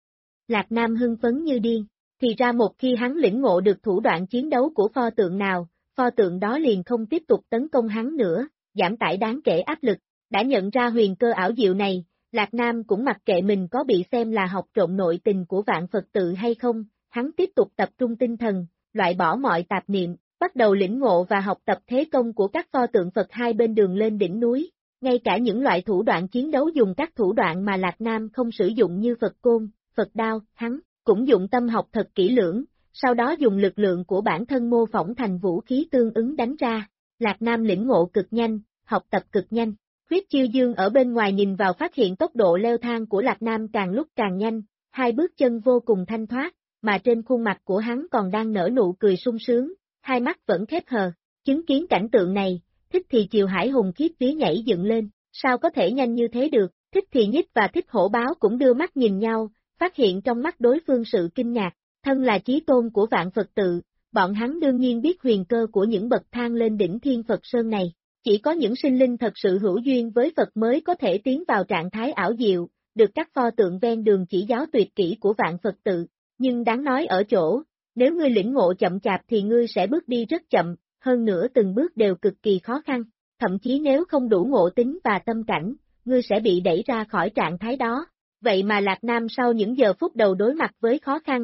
Lạc Nam hưng phấn như điên, thì ra một khi hắn lĩnh ngộ được thủ đoạn chiến đấu của pho tượng nào, pho tượng đó liền không tiếp tục tấn công hắn nữa, giảm tải đáng kể áp lực, đã nhận ra huyền cơ ảo diệu này, Lạc Nam cũng mặc kệ mình có bị xem là học trộm nội tình của vạn Phật tự hay không, hắn tiếp tục tập trung tinh thần, loại bỏ mọi tạp niệm, bắt đầu lĩnh ngộ và học tập thế công của các pho tượng Phật hai bên đường lên đỉnh núi, ngay cả những loại thủ đoạn chiến đấu dùng các thủ đoạn mà Lạc Nam không sử dụng như Phật côn, Phật đao, hắn cũng dụng tâm học thật kỹ lưỡng, sau đó dùng lực lượng của bản thân mô phỏng thành vũ khí tương ứng đánh ra, Lạc Nam lĩnh ngộ cực nhanh, học tập cực nhanh. Huyết Chiêu Dương ở bên ngoài nhìn vào phát hiện tốc độ leo thang của Lạc Nam càng lúc càng nhanh, hai bước chân vô cùng thanh thoát, mà trên khuôn mặt của hắn còn đang nở nụ cười sung sướng, hai mắt vẫn khép hờ, chứng kiến cảnh tượng này, Thích thì chiều hải hùng khiếp vía nhảy dựng lên, sao có thể nhanh như thế được, Thích thì nhích và Thích Hổ Báo cũng đưa mắt nhìn nhau, phát hiện trong mắt đối phương sự kinh ngạc, thân là chí tôn của vạn Phật tự, bọn hắn đương nhiên biết huyền cơ của những bậc thang lên đỉnh Thiên Phật Sơn này. Chỉ có những sinh linh thật sự hữu duyên với Phật mới có thể tiến vào trạng thái ảo diệu, được các pho tượng ven đường chỉ giáo tuyệt kỹ của vạn Phật tự, nhưng đáng nói ở chỗ, nếu ngươi lĩnh ngộ chậm chạp thì ngươi sẽ bước đi rất chậm, hơn nữa từng bước đều cực kỳ khó khăn, thậm chí nếu không đủ ngộ tính và tâm cảnh, ngươi sẽ bị đẩy ra khỏi trạng thái đó. Vậy mà Lạc Nam sau những giờ phút đầu đối mặt với khó khăn,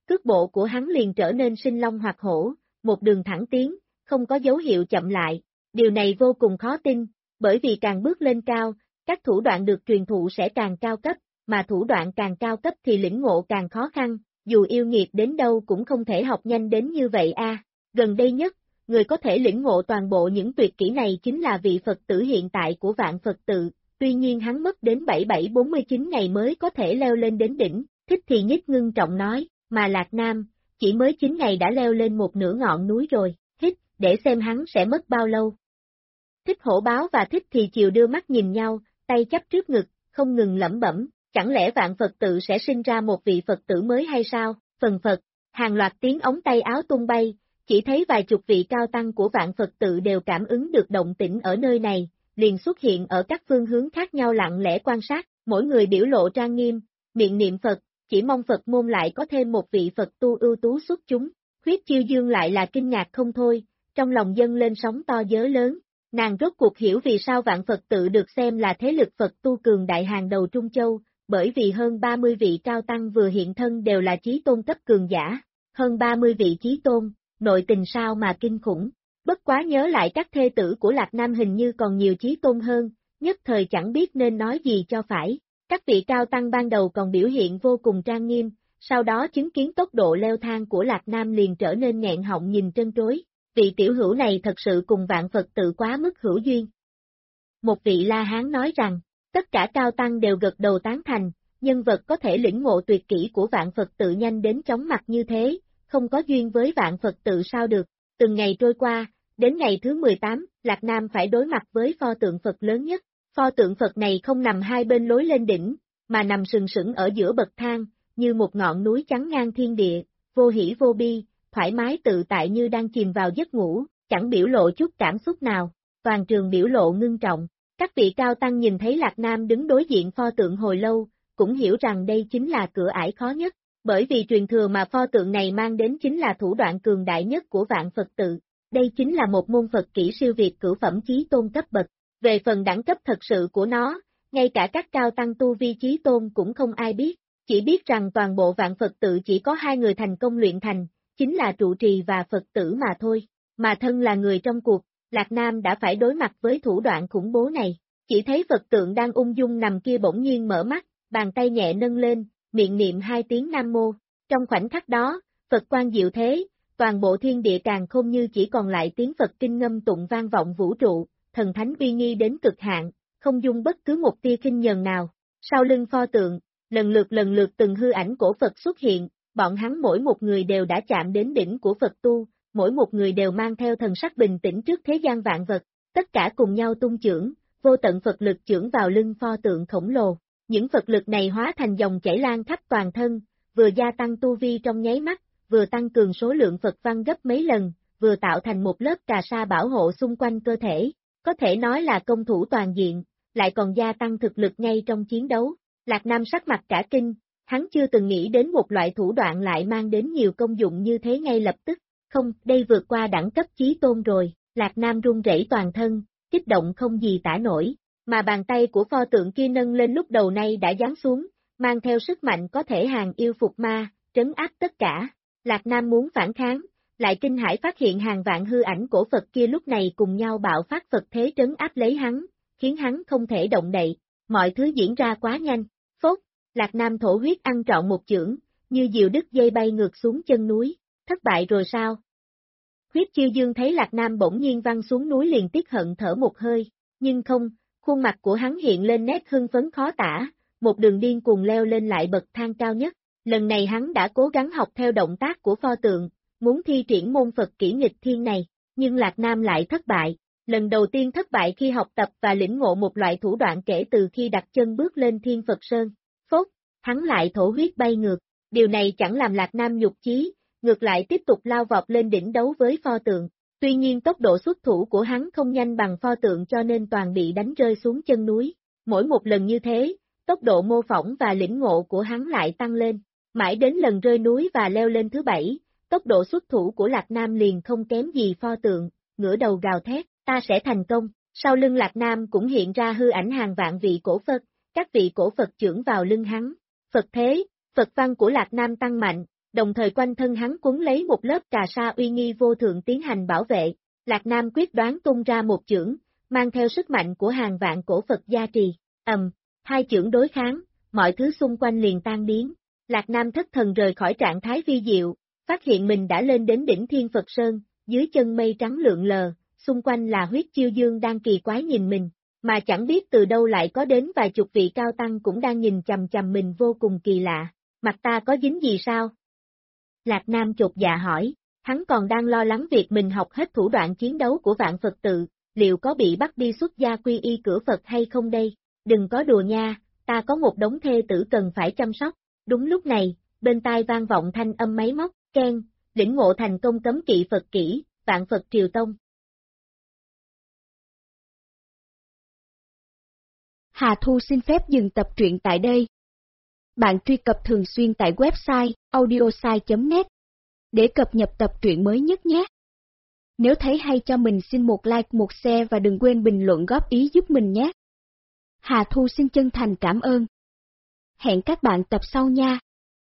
cước bộ của hắn liền trở nên sinh long hoạt hổ, một đường thẳng tiến, không có dấu hiệu chậm lại. Điều này vô cùng khó tin, bởi vì càng bước lên cao, các thủ đoạn được truyền thụ sẽ càng cao cấp, mà thủ đoạn càng cao cấp thì lĩnh ngộ càng khó khăn, dù yêu nghiệt đến đâu cũng không thể học nhanh đến như vậy a. Gần đây nhất, người có thể lĩnh ngộ toàn bộ những tuyệt kỹ này chính là vị Phật tử hiện tại của Vạn Phật tự, tuy nhiên hắn mất đến 7749 ngày mới có thể leo lên đến đỉnh. Thích thì nhích ngưng trọng nói, mà Lạc Nam, chỉ mới 9 ngày đã leo lên một nửa ngọn núi rồi, hít, để xem hắn sẽ mất bao lâu. Thích Hổ Báo và Thích thì chiều đưa mắt nhìn nhau, tay chắp trước ngực, không ngừng lẩm bẩm, chẳng lẽ Vạn Phật tự sẽ sinh ra một vị Phật tử mới hay sao? Phần Phật, hàng loạt tiếng ống tay áo tung bay, chỉ thấy vài chục vị cao tăng của Vạn Phật tự đều cảm ứng được động tĩnh ở nơi này, liền xuất hiện ở các phương hướng khác nhau lặng lẽ quan sát, mỗi người biểu lộ trang nghiêm, miệng niệm Phật, chỉ mong Phật môn lại có thêm một vị Phật tu ưu tú xuất chúng. Huyết Chiêu Dương lại là kinh ngạc không thôi, trong lòng dâng lên sóng to gió lớn, nàng rốt cuộc hiểu vì sao Vạn Phật tự được xem là thế lực Phật tu cường đại hàng đầu Trung Châu, bởi vì hơn 30 vị cao tăng vừa hiện thân đều là chí tôn cấp cường giả, hơn 30 vị chí tôn, nội tình sao mà kinh khủng. Bất quá nhớ lại các thê tử của Lạc Nam hình như còn nhiều chí tôn hơn, nhất thời chẳng biết nên nói gì cho phải. Các vị cao tăng ban đầu còn biểu hiện vô cùng trang nghiêm, sau đó chứng kiến tốc độ leo thang của Lạc Nam liền trở nên nghẹn họng nhìn trân trối. Vị tiểu hữu này thật sự cùng Vạn Phật tự quá mức hữu duyên. Một vị La Hán nói rằng, tất cả cao tăng đều gật đầu tán thành, nhân vật có thể lĩnh ngộ tuyệt kỹ của Vạn Phật tự nhanh đến chóng mặt như thế, không có duyên với Vạn Phật tự sao được. Từng ngày trôi qua, đến ngày thứ 18, Lạc Nam phải đối mặt với pho tượng Phật lớn nhất. Pho tượng Phật này không nằm hai bên lối lên đỉnh, mà nằm sừng sững ở giữa bậc thang, như một ngọn núi chắn ngang thiên địa, vô hỷ vô bi, thoải mái tự tại như đang chìm vào giấc ngủ, chẳng biểu lộ chút cảm xúc nào, toàn trường biểu lộ ngưng trọng. Các vị cao tăng nhìn thấy Lạc Nam đứng đối diện pho tượng hồi lâu, cũng hiểu rằng đây chính là cửa ải khó nhất, bởi vì truyền thừa mà pho tượng này mang đến chính là thủ đoạn cường đại nhất của Vạn Phật tự. Đây chính là một môn Phật kỹ siêu việt cửu phẩm chí tôn cấp bậc. Về phần đẳng cấp thật sự của nó, ngay cả các cao tăng tu vi chí tôn cũng không ai biết, chỉ biết rằng toàn bộ Vạn Phật tự chỉ có hai người thành công luyện thành, chính là trụ trì và Phật tử mà thôi, mà thân là người trong cuộc, Lạc Nam đã phải đối mặt với thủ đoạn khủng bố này, chỉ thấy Phật tượng đang ung dung nằm kia bỗng nhiên mở mắt, bàn tay nhẹ nâng lên, miệng niệm hai tiếng Nam Mô, trong khoảnh khắc đó, Phật quang diệu thế, toàn bộ thiên địa càng không như chỉ còn lại tiếng Phật kinh ngâm tụng vang vọng vũ trụ, thần thánh uy nghi đến cực hạn, không dung bất cứ một tia khinh nhờn nào. Sau lưng pho tượng, lần lượt từng hư ảnh cổ Phật xuất hiện, bọn hắn mỗi một người đều đã chạm đến đỉnh của Phật tu, mỗi một người đều mang theo thần sắc bình tĩnh trước thế gian vạn vật, tất cả cùng nhau tung chưởng, vô tận Phật lực chưởng vào lưng pho tượng khổng lồ. Những Phật lực này hóa thành dòng chảy lan khắp toàn thân, vừa gia tăng tu vi trong nháy mắt, vừa tăng cường số lượng Phật văn gấp mấy lần, vừa tạo thành một lớp cà sa bảo hộ xung quanh cơ thể. Có thể nói là công thủ toàn diện, lại còn gia tăng thực lực ngay trong chiến đấu. Lạc Nam sắc mặt cả kinh, hắn chưa từng nghĩ đến một loại thủ đoạn lại mang đến nhiều công dụng như thế ngay lập tức. Không, đây vượt qua đẳng cấp chí tôn rồi, Lạc Nam run rẩy toàn thân, kích động không gì tả nổi, mà bàn tay của pho tượng kia nâng lên lúc đầu nay đã giáng xuống, mang theo sức mạnh có thể hàng yêu phục ma, trấn áp tất cả. Lạc Nam muốn phản kháng, lại kinh hãi phát hiện hàng vạn hư ảnh cổ Phật kia lúc này cùng nhau bạo phát Phật thế trấn áp lấy hắn, khiến hắn không thể động đậy, mọi thứ diễn ra quá nhanh. Phốt, Lạc Nam thổ huyết ăn trọn một chưởng, như diều đứt dây bay ngược xuống chân núi, thất bại rồi sao? Huyết Chiêu Dương thấy Lạc Nam bỗng nhiên văng xuống núi liền tiếc hận thở một hơi, nhưng không, khuôn mặt của hắn hiện lên nét hưng phấn khó tả, một đường điên cuồng leo lên lại bậc thang cao nhất, lần này hắn đã cố gắng học theo động tác của pho tượng, muốn thi triển môn Phật kỹ nghịch thiên này, nhưng Lạc Nam lại thất bại, lần đầu tiên thất bại khi học tập và lĩnh ngộ một loại thủ đoạn kể từ khi đặt chân bước lên Thiên Phật Sơn. Phốt, hắn lại thổ huyết bay ngược, điều này chẳng làm Lạc Nam nhục chí, ngược lại tiếp tục lao vọt lên đỉnh đấu với pho tượng. Tuy nhiên tốc độ xuất thủ của hắn không nhanh bằng pho tượng cho nên toàn bị đánh rơi xuống chân núi. Mỗi một lần như thế, tốc độ mô phỏng và lĩnh ngộ của hắn lại tăng lên. Mãi đến lần rơi núi và leo lên thứ 7, tốc độ xuất thủ của Lạc Nam liền không kém gì pho tượng, ngửa đầu gào thét, ta sẽ thành công. Sau lưng Lạc Nam cũng hiện ra hư ảnh hàng vạn vị cổ Phật, các vị cổ Phật chưởng vào lưng hắn. Phật thế, Phật văn của Lạc Nam tăng mạnh, đồng thời quanh thân hắn quấn lấy một lớp cà sa uy nghi vô thượng tiến hành bảo vệ. Lạc Nam quyết đoán tung ra một chưởng, mang theo sức mạnh của hàng vạn cổ Phật gia trì. Hai chưởng đối kháng, mọi thứ xung quanh liền tan biến. Lạc Nam thất thần rời khỏi trạng thái vi diệu, phát hiện mình đã lên đến đỉnh Thiên Phật Sơn, dưới chân mây trắng lượn lờ, xung quanh là huyết chiêu dương đang kỳ quái nhìn mình, mà chẳng biết từ đâu lại có đến vài chục vị cao tăng cũng đang nhìn chằm chằm mình vô cùng kỳ lạ. Mặt ta có dính gì sao? Lạc Nam chột dạ hỏi, hắn còn đang lo lắng việc mình học hết thủ đoạn chiến đấu của Vạn Phật tự, liệu có bị bắt đi xuất gia quy y cửa Phật hay không đây? Đừng có đùa nha, ta có một đống thê tử cần phải chăm sóc. Đúng lúc này, bên tai vang vọng thanh âm máy móc, keng, lĩnh ngộ thành công cấm kỵ Phật kỹ, Vạn Phật Triều Tông. Hà Thu xin phép dừng tập truyện tại đây. Bạn truy cập thường xuyên tại website audiosai.net để cập nhật tập truyện mới nhất nhé. Nếu thấy hay cho mình xin một like, một share và đừng quên bình luận góp ý giúp mình nhé. Hà Thu xin chân thành cảm ơn. Hẹn các bạn tập sau nha.